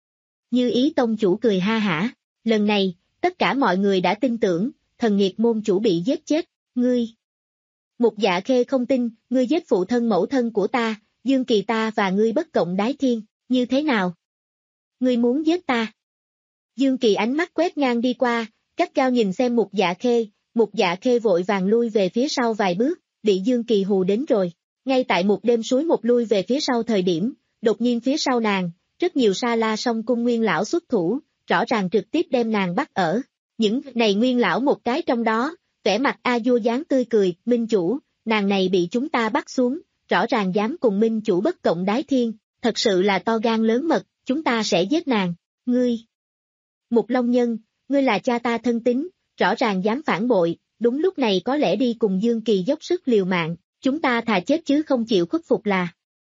Như Ý tông chủ cười ha hả, lần này, tất cả mọi người đã tin tưởng, thần nghiệt môn chủ bị giết chết, ngươi. Mục Dạ Khê không tin, ngươi giết phụ thân mẫu thân của ta, Dương Kỳ ta và ngươi bất cộng đái thiên, như thế nào? Ngươi muốn giết ta? Dương Kỳ ánh mắt quét ngang đi qua, gắt gao nhìn xem Mục Dạ Khê, Mục Dạ Khê vội vàng lui về phía sau vài bước, bị Dương Kỳ hù đến rồi. Ngay tại một đêm suối một lui về phía sau thời điểm, đột nhiên phía sau nàng, rất nhiều Sa La Song cung nguyên lão xuất thủ, rõ ràng trực tiếp đem nàng bắt ở. Những này nguyên lão một cái trong đó, vẻ mặt A Vua dáng tươi cười, minh chủ, nàng này bị chúng ta bắt xuống, rõ ràng dám cùng minh chủ bất cộng đái thiên, thật sự là to gan lớn mật, chúng ta sẽ giết nàng, ngươi. Mục Long Nhân, ngươi là cha ta thân tín, rõ ràng dám phản bội, đúng lúc này có lẽ đi cùng Dương Kỳ dốc sức liều mạng, chúng ta thà chết chứ không chịu khuất phục là.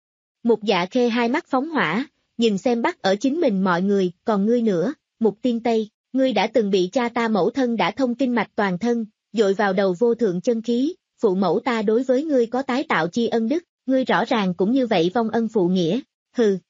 Mục Dạ Khê hai mắt phóng hỏa, nhìn xem bắt ở chính mình mọi người, còn ngươi nữa, Mục Tiên Tây, ngươi đã từng bị cha ta mẫu thân đã thông kinh mạch toàn thân, dội vào đầu vô thượng chân khí, phụ mẫu ta đối với ngươi có tái tạo chi ân đức, ngươi rõ ràng cũng như vậy vong ân phụ nghĩa, hừ.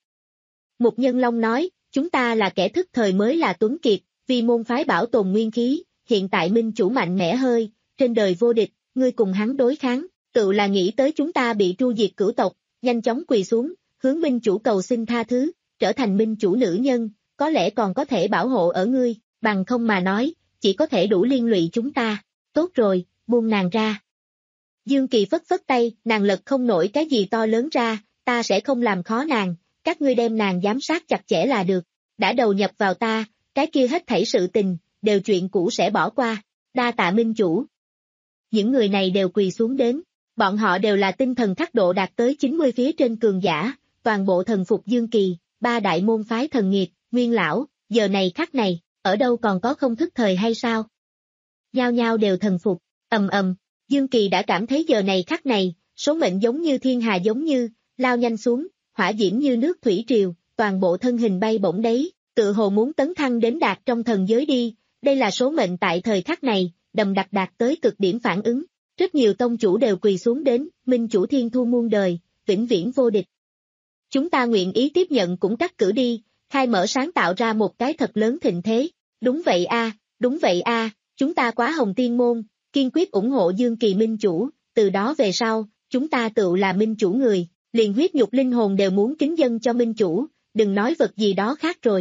Mục Nhân Long nói, chúng ta là kẻ thức thời mới là tuấn kiệt, vì môn phái bảo tồn nguyên khí, hiện tại minh chủ mạnh mẽ hơi, trên đời vô địch, ngươi cùng hắn đối kháng, tự là nghĩ tới chúng ta bị tru diệt cửu tộc, nhanh chóng quỳ xuống, hướng minh chủ cầu xin tha thứ, trở thành minh chủ nữ nhân, có lẽ còn có thể bảo hộ ở ngươi, bằng không mà nói, chỉ có thể đủ liên lụy chúng ta, tốt rồi, buông nàng ra. Dương Kỳ phất phất tay, nàng lật không nổi cái gì to lớn ra, ta sẽ không làm khó nàng, các ngươi đem nàng giám sát chặt chẽ là được, đã đầu nhập vào ta, cái kia hết thảy sự tình, đều chuyện cũ sẽ bỏ qua, đa tạ minh chủ. Những người này đều quỳ xuống đến, bọn họ đều là tinh thần khắc độ đạt tới chín mươi phía trên cường giả, toàn bộ thần phục Dương Kỳ, ba đại môn phái thần nghiệt, Nguyên lão, giờ này khắc này, ở đâu còn có không thức thời hay sao? Nhao nhao đều thần phục, ầm ầm, Dương Kỳ đã cảm thấy giờ này khắc này, số mệnh giống như thiên hà giống như, lao nhanh xuống, hỏa diễm như nước thủy triều, toàn bộ thân hình bay bổng đấy, tự hồ muốn tấn thăng đến đạt trong thần giới đi, đây là số mệnh tại thời khắc này, đầm đặc đạt tới cực điểm phản ứng. Rất nhiều tông chủ đều quỳ xuống đến, minh chủ thiên thu muôn đời, vĩnh viễn vô địch. Chúng ta nguyện ý tiếp nhận cũng cắt cử đi, khai mở sáng tạo ra một cái thật lớn thịnh thế. Đúng vậy a, đúng vậy a, chúng ta quá hồng tiên môn, kiên quyết ủng hộ Dương Kỳ minh chủ, từ đó về sau, chúng ta tự là minh chủ người, liền huyết nhục linh hồn đều muốn kính dâng cho minh chủ, đừng nói vật gì đó khác rồi.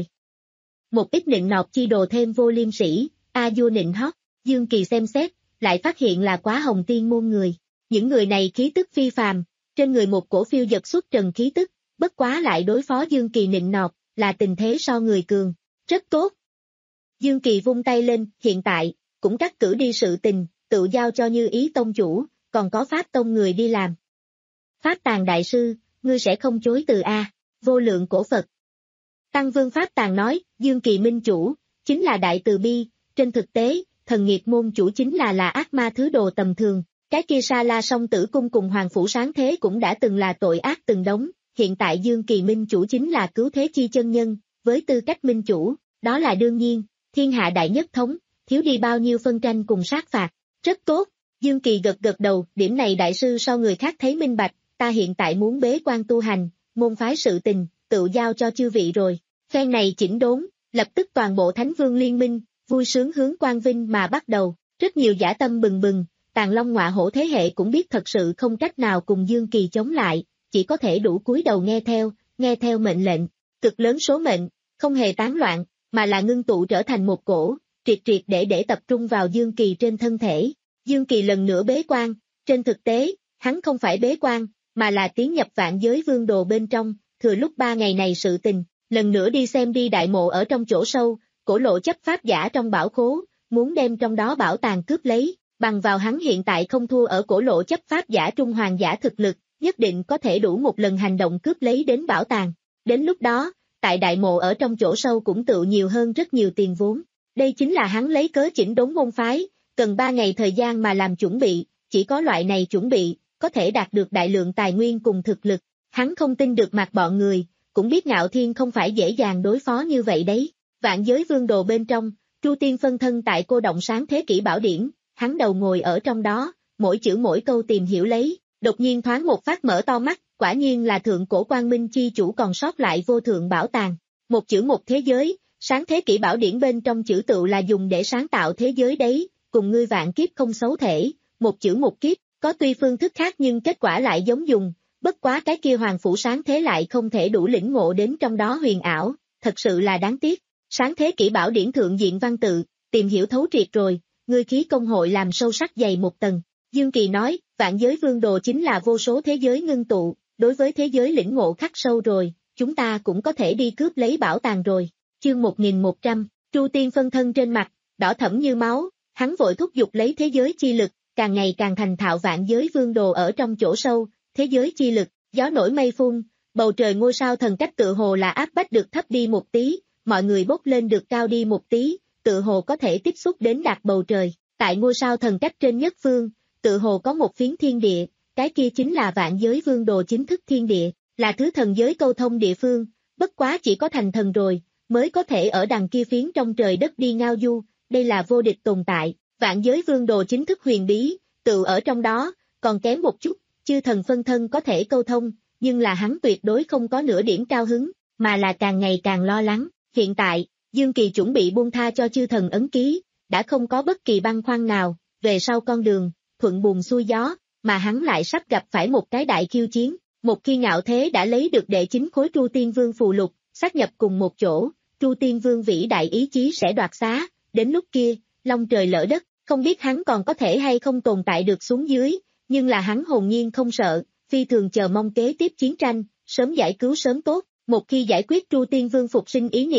Một ít nịnh nọt chi đồ thêm vô liêm sĩ, a vua nịnh hót, Dương Kỳ xem xét, lại phát hiện là quá hồng tiên môn người. Những người này khí tức phi phàm, trên người một cổ phiêu giật xuất trần khí tức, bất quá lại đối phó Dương Kỳ nịnh nọt, là tình thế so người cường, rất tốt. Dương Kỳ vung tay lên, hiện tại, cũng cắt cử đi sự tình, tự giao cho Như Ý tông chủ, còn có Pháp tông người đi làm. Pháp Tàng đại sư, ngươi sẽ không chối từ a, vô lượng cổ Phật. Tăng Vương Pháp Tàng nói, Dương Kỳ minh chủ, chính là đại từ bi, trên thực tế, thần nghiệp môn chủ chính là là ác ma thứ đồ tầm thường, cái kia Sa La Song Tử Cung cùng Hoàng Phủ Sáng Thế cũng đã từng là tội ác từng đống, hiện tại Dương Kỳ minh chủ chính là cứu thế chi chân nhân, với tư cách minh chủ, đó là đương nhiên, thiên hạ đại nhất thống, thiếu đi bao nhiêu phân tranh cùng sát phạt, rất tốt, Dương Kỳ gật gật đầu, điểm này đại sư so người khác thấy minh bạch, ta hiện tại muốn bế quan tu hành, môn phái sự tình, tự giao cho chư vị rồi, phen này chỉnh đốn, lập tức toàn bộ Thánh Vương Liên minh, vui sướng hướng Quang Vinh mà bắt đầu, rất nhiều dã tâm bừng bừng, Tàng Long Ngọa Hổ thế hệ cũng biết thật sự không cách nào cùng Dương Kỳ chống lại, chỉ có thể đủ cúi đầu nghe theo, nghe theo mệnh lệnh, cực lớn số mệnh, không hề tán loạn, mà là ngưng tụ trở thành một cổ, triệt triệt để để tập trung vào Dương Kỳ trên thân thể. Dương Kỳ lần nữa bế quan, trên thực tế, hắn không phải bế quan, mà là tiến nhập vạn giới vương đồ bên trong, thừa lúc ba ngày này sự tình, lần nữa đi xem đi đại mộ ở trong chỗ sâu, cổ lộ chấp pháp giả trong bảo khố, muốn đem trong đó bảo tàng cướp lấy, bằng vào hắn hiện tại không thua ở cổ lộ chấp pháp giả trung hoàng giả thực lực, nhất định có thể đủ một lần hành động cướp lấy đến bảo tàng. Đến lúc đó, tại đại mộ ở trong chỗ sâu cũng tự nhiều hơn rất nhiều tiền vốn. Đây chính là hắn lấy cớ chỉnh đốn môn phái, cần ba ngày thời gian mà làm chuẩn bị, chỉ có loại này chuẩn bị, có thể đạt được đại lượng tài nguyên cùng thực lực. Hắn không tin được mặt bọn người, cũng biết Ngạo Thiên không phải dễ dàng đối phó như vậy đấy. Vạn giới vương đồ bên trong, Chu Tiên phân thân tại cô động sáng thế kỷ bảo điển, hắn đầu ngồi ở trong đó, mỗi chữ mỗi câu tìm hiểu lấy, đột nhiên thoáng một phát mở to mắt, quả nhiên là thượng cổ quang minh chi chủ còn sót lại vô thượng bảo tàng. Một chữ một thế giới, sáng thế kỷ bảo điển bên trong chữ tự là dùng để sáng tạo thế giới đấy, cùng ngươi vạn kiếp không xấu thể, một chữ một kiếp, có tuy phương thức khác nhưng kết quả lại giống dùng, bất quá cái kia Hoàng Phủ Sáng Thế lại không thể đủ lĩnh ngộ đến trong đó huyền ảo, thật sự là đáng tiếc. Sáng thế kỷ bảo điển thượng diện văn tự, tìm hiểu thấu triệt rồi, ngươi khí công hội làm sâu sắc dày một tầng. Dương Kỳ nói, vạn giới vương đồ chính là vô số thế giới ngưng tụ, đối với thế giới lĩnh ngộ khắc sâu rồi, chúng ta cũng có thể đi cướp lấy bảo tàng rồi. Chương một nghìn một trăm, Chu Tiên phân thân trên mặt, đỏ thẫm như máu, hắn vội thúc giục lấy thế giới chi lực, càng ngày càng thành thạo vạn giới vương đồ ở trong chỗ sâu, thế giới chi lực, gió nổi mây phun, bầu trời ngôi sao thần cách tự hồ là áp bách được thấp đi một tí, mọi người bốc lên được cao đi một tí, tự hồ có thể tiếp xúc đến đạt bầu trời, tại ngôi sao thần cách trên nhất phương, tự hồ có một phiến thiên địa, cái kia chính là vạn giới vương đồ chính thức thiên địa, là thứ thần giới câu thông địa phương, bất quá chỉ có thành thần rồi, mới có thể ở đằng kia phiến trong trời đất đi ngao du, đây là vô địch tồn tại, vạn giới vương đồ chính thức huyền bí, tự ở trong đó, còn kém một chút, chư thần phân thân có thể câu thông, nhưng là hắn tuyệt đối không có nửa điểm cao hứng, mà là càng ngày càng lo lắng. Hiện tại, Dương Kỳ chuẩn bị buông tha cho chư thần ấn ký, đã không có bất kỳ băn khoăn nào, về sau con đường, thuận buồm xuôi gió, mà hắn lại sắp gặp phải một cái đại khiêu chiến, một khi Ngạo Thế đã lấy được đệ chín khối Chu Tiên Vương phù lục, sát nhập cùng một chỗ, Chu Tiên Vương vĩ đại ý chí sẽ đoạt xá, đến lúc kia, long trời lỡ đất, không biết hắn còn có thể hay không tồn tại được xuống dưới, nhưng là hắn hồn nhiên không sợ, phi thường chờ mong kế tiếp chiến tranh, sớm giải cứu sớm tốt. Một khi giải quyết Chu Tiên Vương phục sinh ý niệm,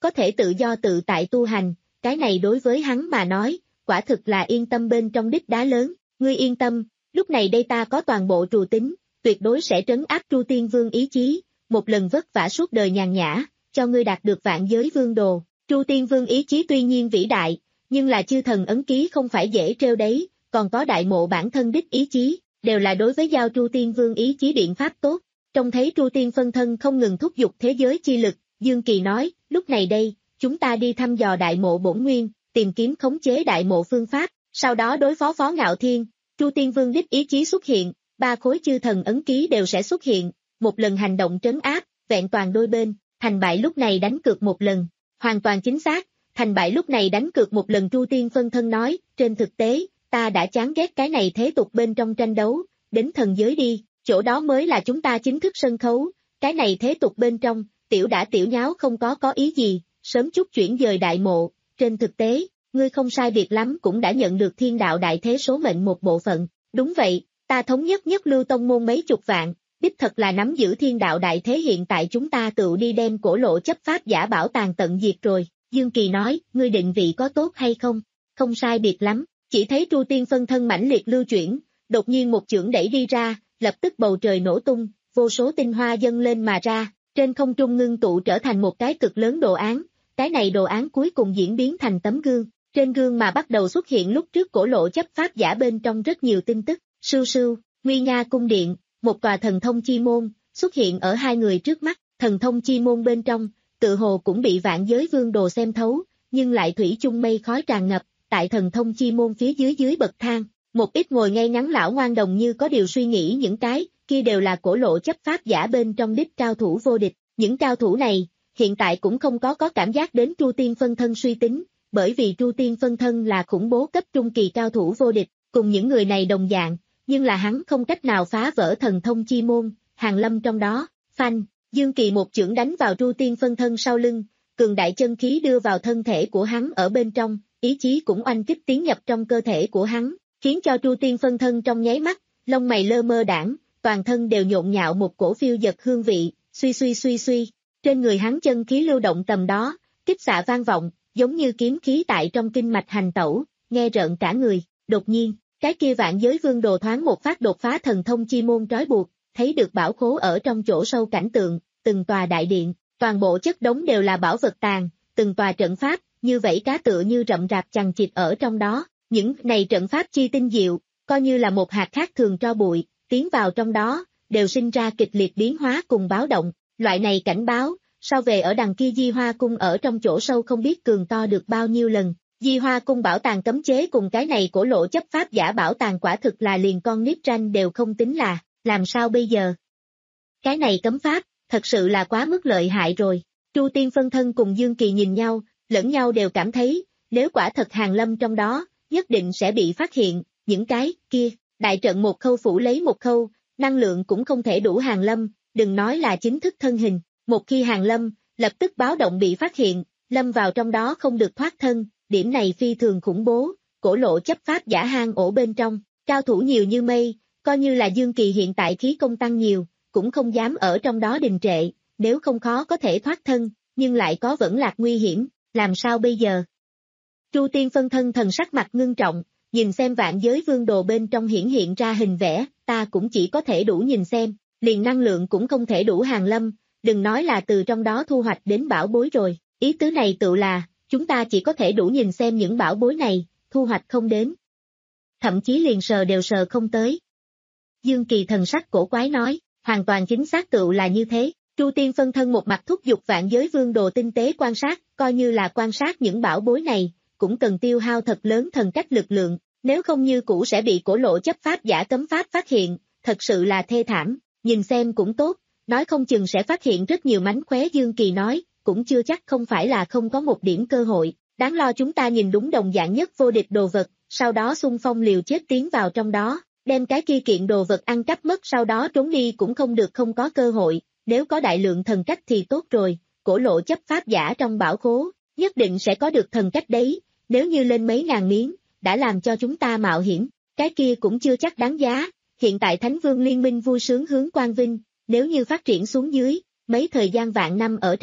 có thể tự do tự tại tu hành, cái này đối với hắn mà nói, quả thực là yên tâm bên trong đích đá lớn, ngươi yên tâm, lúc này đây ta có toàn bộ trù tính, tuyệt đối sẽ trấn áp Tru Tiên Vương ý chí, một lần vất vả suốt đời nhàn nhã, cho ngươi đạt được vạn giới vương đồ. Tru Tiên Vương ý chí tuy nhiên vĩ đại, nhưng là chư thần ấn ký không phải dễ trêu đấy, còn có đại mộ bản thân đích ý chí, đều là đối với giao Tru Tiên Vương ý chí biện pháp tốt. Trông thấy Tru Tiên phân thân không ngừng thúc giục thế giới chi lực, Dương Kỳ nói, lúc này đây, chúng ta đi thăm dò đại mộ bổn nguyên, tìm kiếm khống chế đại mộ phương pháp, sau đó đối phó Phó Ngạo Thiên. Tru Tiên Vương đích ý chí xuất hiện, ba khối chư thần ấn ký đều sẽ xuất hiện, một lần hành động trấn áp, vẹn toàn đôi bên, thành bại lúc này đánh cược một lần, hoàn toàn chính xác, thành bại lúc này đánh cược một lần. Tru Tiên phân thân nói, trên thực tế, ta đã chán ghét cái này thế tục bên trong tranh đấu, đến thần giới đi, chỗ đó mới là chúng ta chính thức sân khấu, cái này thế tục bên trong, tiểu đã tiểu nháo không có có ý gì, sớm chút chuyển dời đại mộ, trên thực tế, ngươi không sai biệt lắm cũng đã nhận được thiên đạo đại thế số mệnh một bộ phận, đúng vậy, ta thống nhất nhất lưu tông môn mấy chục vạn, đích thật là nắm giữ thiên đạo đại thế, hiện tại chúng ta tự đi đem cổ lộ chấp pháp giả bảo tàng tận diệt rồi. Dương Kỳ nói, ngươi định vị có tốt hay không? Không sai biệt lắm, chỉ thấy Tru Tiên phân thân mãnh liệt lưu chuyển, đột nhiên một chưởng đẩy đi ra, lập tức bầu trời nổ tung, vô số tinh hoa dâng lên mà ra, trên không trung ngưng tụ trở thành một cái cực lớn đồ án, cái này đồ án cuối cùng diễn biến thành tấm gương, trên gương mà bắt đầu xuất hiện lúc trước cổ lộ chấp pháp giả bên trong rất nhiều tin tức, sưu sưu, Nguy Nga cung điện, một tòa thần thông chi môn, xuất hiện ở hai người trước mắt, thần thông chi môn bên trong, tự hồ cũng bị vạn giới vương đồ xem thấu, nhưng lại thủy chung mây khói tràn ngập, tại thần thông chi môn phía dưới dưới bậc thang, một ít ngồi ngay ngắn lão ngoan đồng như có điều suy nghĩ, những cái, kia đều là cổ lộ chấp pháp giả bên trong đích cao thủ vô địch, những cao thủ này, hiện tại cũng không có có cảm giác đến Tru Tiên phân thân suy tính, bởi vì Tru Tiên phân thân là khủng bố cấp trung kỳ cao thủ vô địch, cùng những người này đồng dạng, nhưng là hắn không cách nào phá vỡ thần thông chi môn, hàng lâm trong đó, phanh, Dương Kỳ một chưởng đánh vào Tru Tiên phân thân sau lưng, cường đại chân khí đưa vào thân thể của hắn ở bên trong, ý chí cũng oanh kích tiến nhập trong cơ thể của hắn, khiến cho Tru Tiên phân thân trong nháy mắt, lông mày lơ mơ đãng, toàn thân đều nhộn nhạo một cổ phiêu dật hương vị, suy suy suy suy, trên người hắn chân khí lưu động tầm đó, kích xạ vang vọng, giống như kiếm khí tại trong kinh mạch hành tẩu, nghe rợn cả người, đột nhiên, cái kia vạn giới vương đồ thoáng một phát đột phá thần thông chi môn trói buộc, thấy được bảo khố ở trong chỗ sâu cảnh tượng, từng tòa đại điện, toàn bộ chất đống đều là bảo vật tàng, từng tòa trận pháp, như vảy cá tựa như rậm rạp chằng chịt ở trong đó, những này trận pháp chi tinh diệu, coi như là một hạt khác thường tro bụi, tiến vào trong đó, đều sinh ra kịch liệt biến hóa cùng báo động, loại này cảnh báo, sau về ở đằng kia Di Hoa Cung ở trong chỗ sâu không biết cường to được bao nhiêu lần. Di Hoa Cung bảo tàng cấm chế cùng cái này cổ lộ chấp pháp giả bảo tàng quả thực là liền con nít tranh đều không tính là, làm sao bây giờ? Cái này cấm pháp, thật sự là quá mức lợi hại rồi. Tru Tiên phân thân cùng Dương Kỳ nhìn nhau, lẫn nhau đều cảm thấy, nếu quả thật hàng lâm trong đó, nhất định sẽ bị phát hiện, những cái kia, đại trận một khâu phủ lấy một khâu, năng lượng cũng không thể đủ hàng lâm, đừng nói là chính thức thân hình, một khi hàng lâm, lập tức báo động bị phát hiện, lâm vào trong đó không được thoát thân, điểm này phi thường khủng bố, cổ lộ chấp pháp giả hang ổ bên trong, cao thủ nhiều như mây, coi như là Dương Kỳ hiện tại khí công tăng nhiều, cũng không dám ở trong đó đình trệ, nếu không khó có thể thoát thân, nhưng lại có vẫn lạc nguy hiểm, làm sao bây giờ? Tru Tiên phân thân thần sắc mặt ngưng trọng, nhìn xem vạn giới vương đồ bên trong hiển hiện ra hình vẽ, ta cũng chỉ có thể đủ nhìn xem, liền năng lượng cũng không thể đủ hàng lâm, đừng nói là từ trong đó thu hoạch đến bảo bối rồi, ý tứ này tự là, chúng ta chỉ có thể đủ nhìn xem những bảo bối này, thu hoạch không đến. Thậm chí liền sờ đều sờ không tới. Dương Kỳ thần sắc cổ quái nói, hoàn toàn chính xác tự là như thế. Tru Tiên phân thân một mặt thúc giục vạn giới vương đồ tinh tế quan sát, coi như là quan sát những bảo bối này, cũng cần tiêu hao thật lớn thần cách lực lượng, nếu không như cũ sẽ bị cổ lộ chấp pháp giả cấm pháp phát hiện, thật sự là thê thảm, nhìn xem cũng tốt, nói không chừng sẽ phát hiện rất nhiều mánh khóe. Dương Kỳ nói, cũng chưa chắc không phải là không có một điểm cơ hội, đáng lo chúng ta nhìn đúng đồng dạng nhất vô địch đồ vật, sau đó xung phong liều chết tiến vào trong đó, đem cái kia kiện đồ vật ăn cắp mất sau đó trốn đi cũng không được không có cơ hội, nếu có đại lượng thần cách thì tốt rồi, cổ lộ chấp pháp giả trong bảo khố, nhất định sẽ có được thần cách đấy, nếu như lên mấy ngàn miếng, đã làm cho chúng ta mạo hiểm, cái kia cũng chưa chắc đáng giá, hiện tại Thánh Vương Liên minh vui sướng hướng quang vinh, nếu như phát triển xuống dưới, mấy thời gian vạn năm ở trong,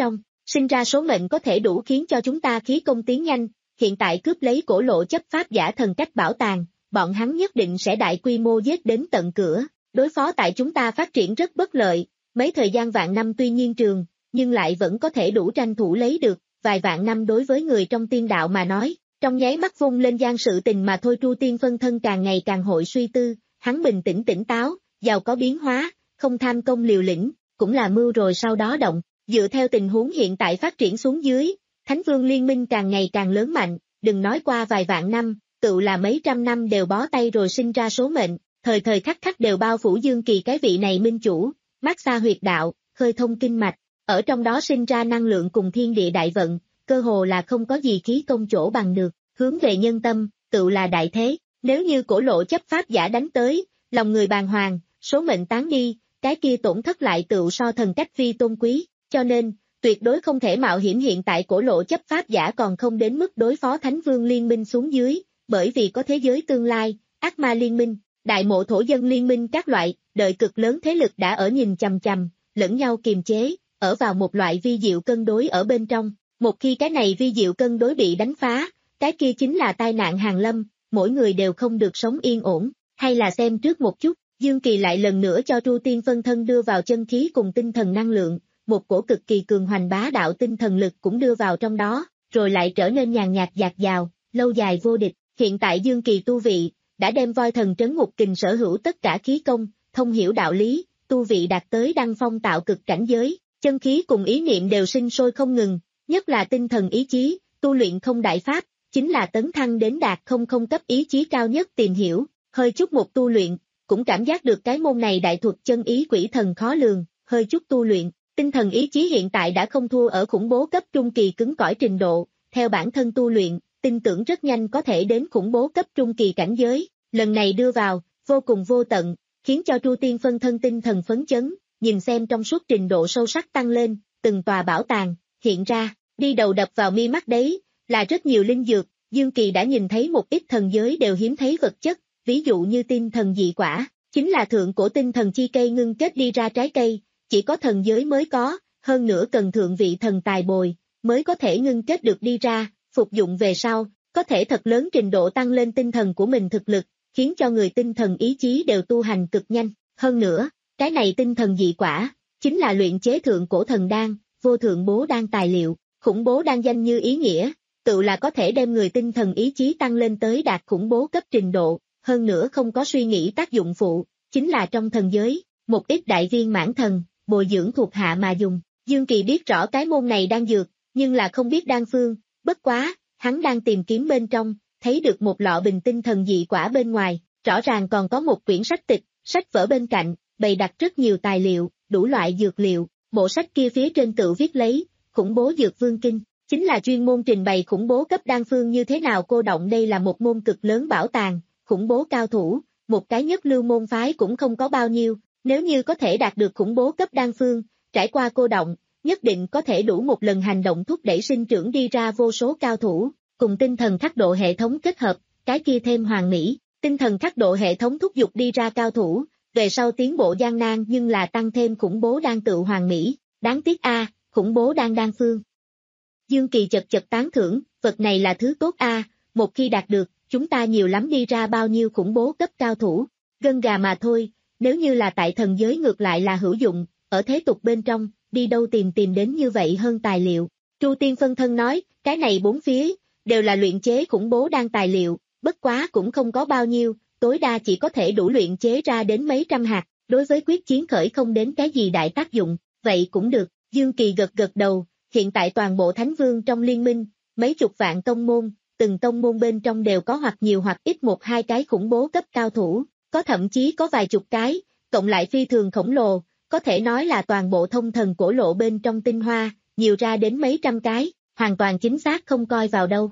sinh ra số mệnh có thể đủ khiến cho chúng ta khí công tiến nhanh, hiện tại cướp lấy cổ lộ chấp pháp giả thần cách bảo tàng, bọn hắn nhất định sẽ đại quy mô giết đến tận cửa, đối phó tại chúng ta phát triển rất bất lợi, mấy thời gian vạn năm tuy nhiên trường, nhưng lại vẫn có thể đủ tranh thủ lấy được, vài vạn năm đối với người trong tiên đạo mà nói, trong nháy mắt vung lên gian sự tình mà thôi. Tru Tiên phân thân càng ngày càng hội suy tư, hắn bình tĩnh tỉnh táo, giàu có biến hóa, không tham công liều lĩnh, cũng là mưu rồi sau đó động, dựa theo tình huống hiện tại phát triển xuống dưới, Thánh Vương Liên minh càng ngày càng lớn mạnh, đừng nói qua vài vạn năm, tự là mấy trăm năm đều bó tay rồi sinh ra số mệnh, thời thời khắc khắc đều bao phủ Dương Kỳ cái vị này minh chủ, mát xa huyệt đạo, khơi thông kinh mạch, ở trong đó sinh ra năng lượng cùng thiên địa đại vận, cơ hồ là không có gì khí công chỗ bằng được, hướng về nhân tâm, tự là đại thế, nếu như cổ lộ chấp pháp giả đánh tới, lòng người bàng hoàng, số mệnh tán đi, cái kia tổn thất lại tựu so thần cách vi tôn quý, cho nên, tuyệt đối không thể mạo hiểm hiện tại cổ lộ chấp pháp giả còn không đến mức đối phó Thánh Vương Liên minh xuống dưới, bởi vì có thế giới tương lai, ác ma liên minh, đại mộ thổ dân liên minh các loại, đợi cực lớn thế lực đã ở nhìn chằm chằm, lẫn nhau kiềm chế, ở vào một loại vi diệu cân đối ở bên trong, một khi cái này vi diệu cân đối bị đánh phá, cái kia chính là tai nạn hàng lâm, mỗi người đều không được sống yên ổn, hay là xem trước một chút, Dương Kỳ lại lần nữa cho Tru Tiên phân thân đưa vào chân khí cùng tinh thần năng lượng, một cổ cực kỳ cường hoành bá đạo tinh thần lực cũng đưa vào trong đó, rồi lại trở nên nhàn nhạt dạt dào, lâu dài vô địch, hiện tại Dương Kỳ tu vị, đã đem voi thần trấn ngục kình sở hữu tất cả khí công, thông hiểu đạo lý, tu vị đạt tới đăng phong tạo cực cảnh giới, chân khí cùng ý niệm đều sinh sôi không ngừng, nhất là tinh thần ý chí, tu luyện không đại pháp, chính là tấn thăng đến đạt không không cấp ý chí cao nhất tìm hiểu, hơi chút một tu luyện, cũng cảm giác được cái môn này đại thuật chân ý quỷ thần khó lường, hơi chút tu luyện, tinh thần ý chí hiện tại đã không thua ở khủng bố cấp trung kỳ cứng cỏi trình độ, theo bản thân tu luyện, tin tưởng rất nhanh có thể đến khủng bố cấp trung kỳ cảnh giới, lần này đưa vào, vô cùng vô tận, khiến cho Tru Tiên phân thân tinh thần phấn chấn, nhìn xem trong suốt trình độ sâu sắc tăng lên, từng tòa bảo tàng, hiện ra, đi đầu đập vào mi mắt đấy, là rất nhiều linh dược, Dương Kỳ đã nhìn thấy một ít thần giới đều hiếm thấy vật chất, ví dụ như tinh thần dị quả, chính là thượng cổ tinh thần chi cây ngưng kết đi ra trái cây, chỉ có thần giới mới có, hơn nữa cần thượng vị thần tài bồi, mới có thể ngưng kết được đi ra, phục dụng về sau, có thể thật lớn trình độ tăng lên tinh thần của mình thực lực, khiến cho người tinh thần ý chí đều tu hành cực nhanh, hơn nữa, cái này tinh thần dị quả, chính là luyện chế thượng cổ thần đan, vô thượng bố đan tài liệu, khủng bố đan danh như ý nghĩa, tự là có thể đem người tinh thần ý chí tăng lên tới đạt khủng bố cấp trình độ, hơn nữa không có suy nghĩ tác dụng phụ, chính là trong thần giới, một ít đại viên mãn thần, bồi dưỡng thuộc hạ mà dùng. Dương Kỳ biết rõ cái môn này đang dược, nhưng là không biết đan phương, bất quá, hắn đang tìm kiếm bên trong, thấy được một lọ bình tinh thần dị quả bên ngoài, rõ ràng còn có một quyển sách tịch, sách vở bên cạnh, bày đặt rất nhiều tài liệu, đủ loại dược liệu, bộ sách kia phía trên tự viết lấy, khủng bố dược vương kinh, chính là chuyên môn trình bày khủng bố cấp đan phương như thế nào cô động. Đây là một môn cực lớn bảo tàng, khủng bố cao thủ, một cái nhất lưu môn phái cũng không có bao nhiêu, nếu như có thể đạt được khủng bố cấp đan phương, trải qua cô động, nhất định có thể đủ một lần hành động thúc đẩy sinh trưởng đi ra vô số cao thủ, cùng tinh thần khắc độ hệ thống kết hợp, cái kia thêm hoàn mỹ, tinh thần khắc độ hệ thống thúc giục đi ra cao thủ, về sau tiến bộ gian nan nhưng là tăng thêm khủng bố đan tự hoàn mỹ, đáng tiếc a, khủng bố đan đan phương. Dương Kỳ chật chật tán thưởng, vật này là thứ tốt a, một khi đạt được, chúng ta nhiều lắm đi ra bao nhiêu khủng bố cấp cao thủ, gân gà mà thôi, nếu như là tại thần giới ngược lại là hữu dụng, ở thế tục bên trong, đi đâu tìm tìm đến như vậy hơn tài liệu. Tru Tiên phân thân nói, cái này bốn phía, đều là luyện chế khủng bố đan tài liệu, bất quá cũng không có bao nhiêu, tối đa chỉ có thể đủ luyện chế ra đến mấy trăm hạt, đối với quyết chiến khởi không đến cái gì đại tác dụng, vậy cũng được. Dương Kỳ gật gật đầu, hiện tại toàn bộ Thánh Vương trong liên minh, mấy chục vạn tông môn, từng tông môn bên trong đều có hoặc nhiều hoặc ít một hai cái khủng bố cấp cao thủ, có thậm chí có vài chục cái, cộng lại phi thường khổng lồ, có thể nói là toàn bộ thông thần cổ lộ bên trong tinh hoa, nhiều ra đến mấy trăm cái, hoàn toàn chính xác không coi vào đâu.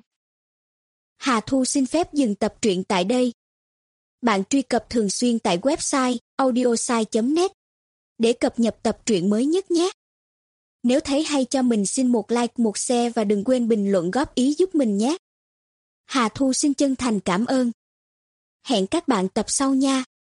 Hà Thu xin phép dừng tập truyện tại đây. Bạn truy cập thường xuyên tại website audiosai chấm net để cập nhật tập truyện mới nhất nhé. Nếu thấy hay cho mình xin một like, một share và đừng quên bình luận góp ý giúp mình nhé. Hà Thu xin chân thành cảm ơn. Hẹn các bạn tập sau nha.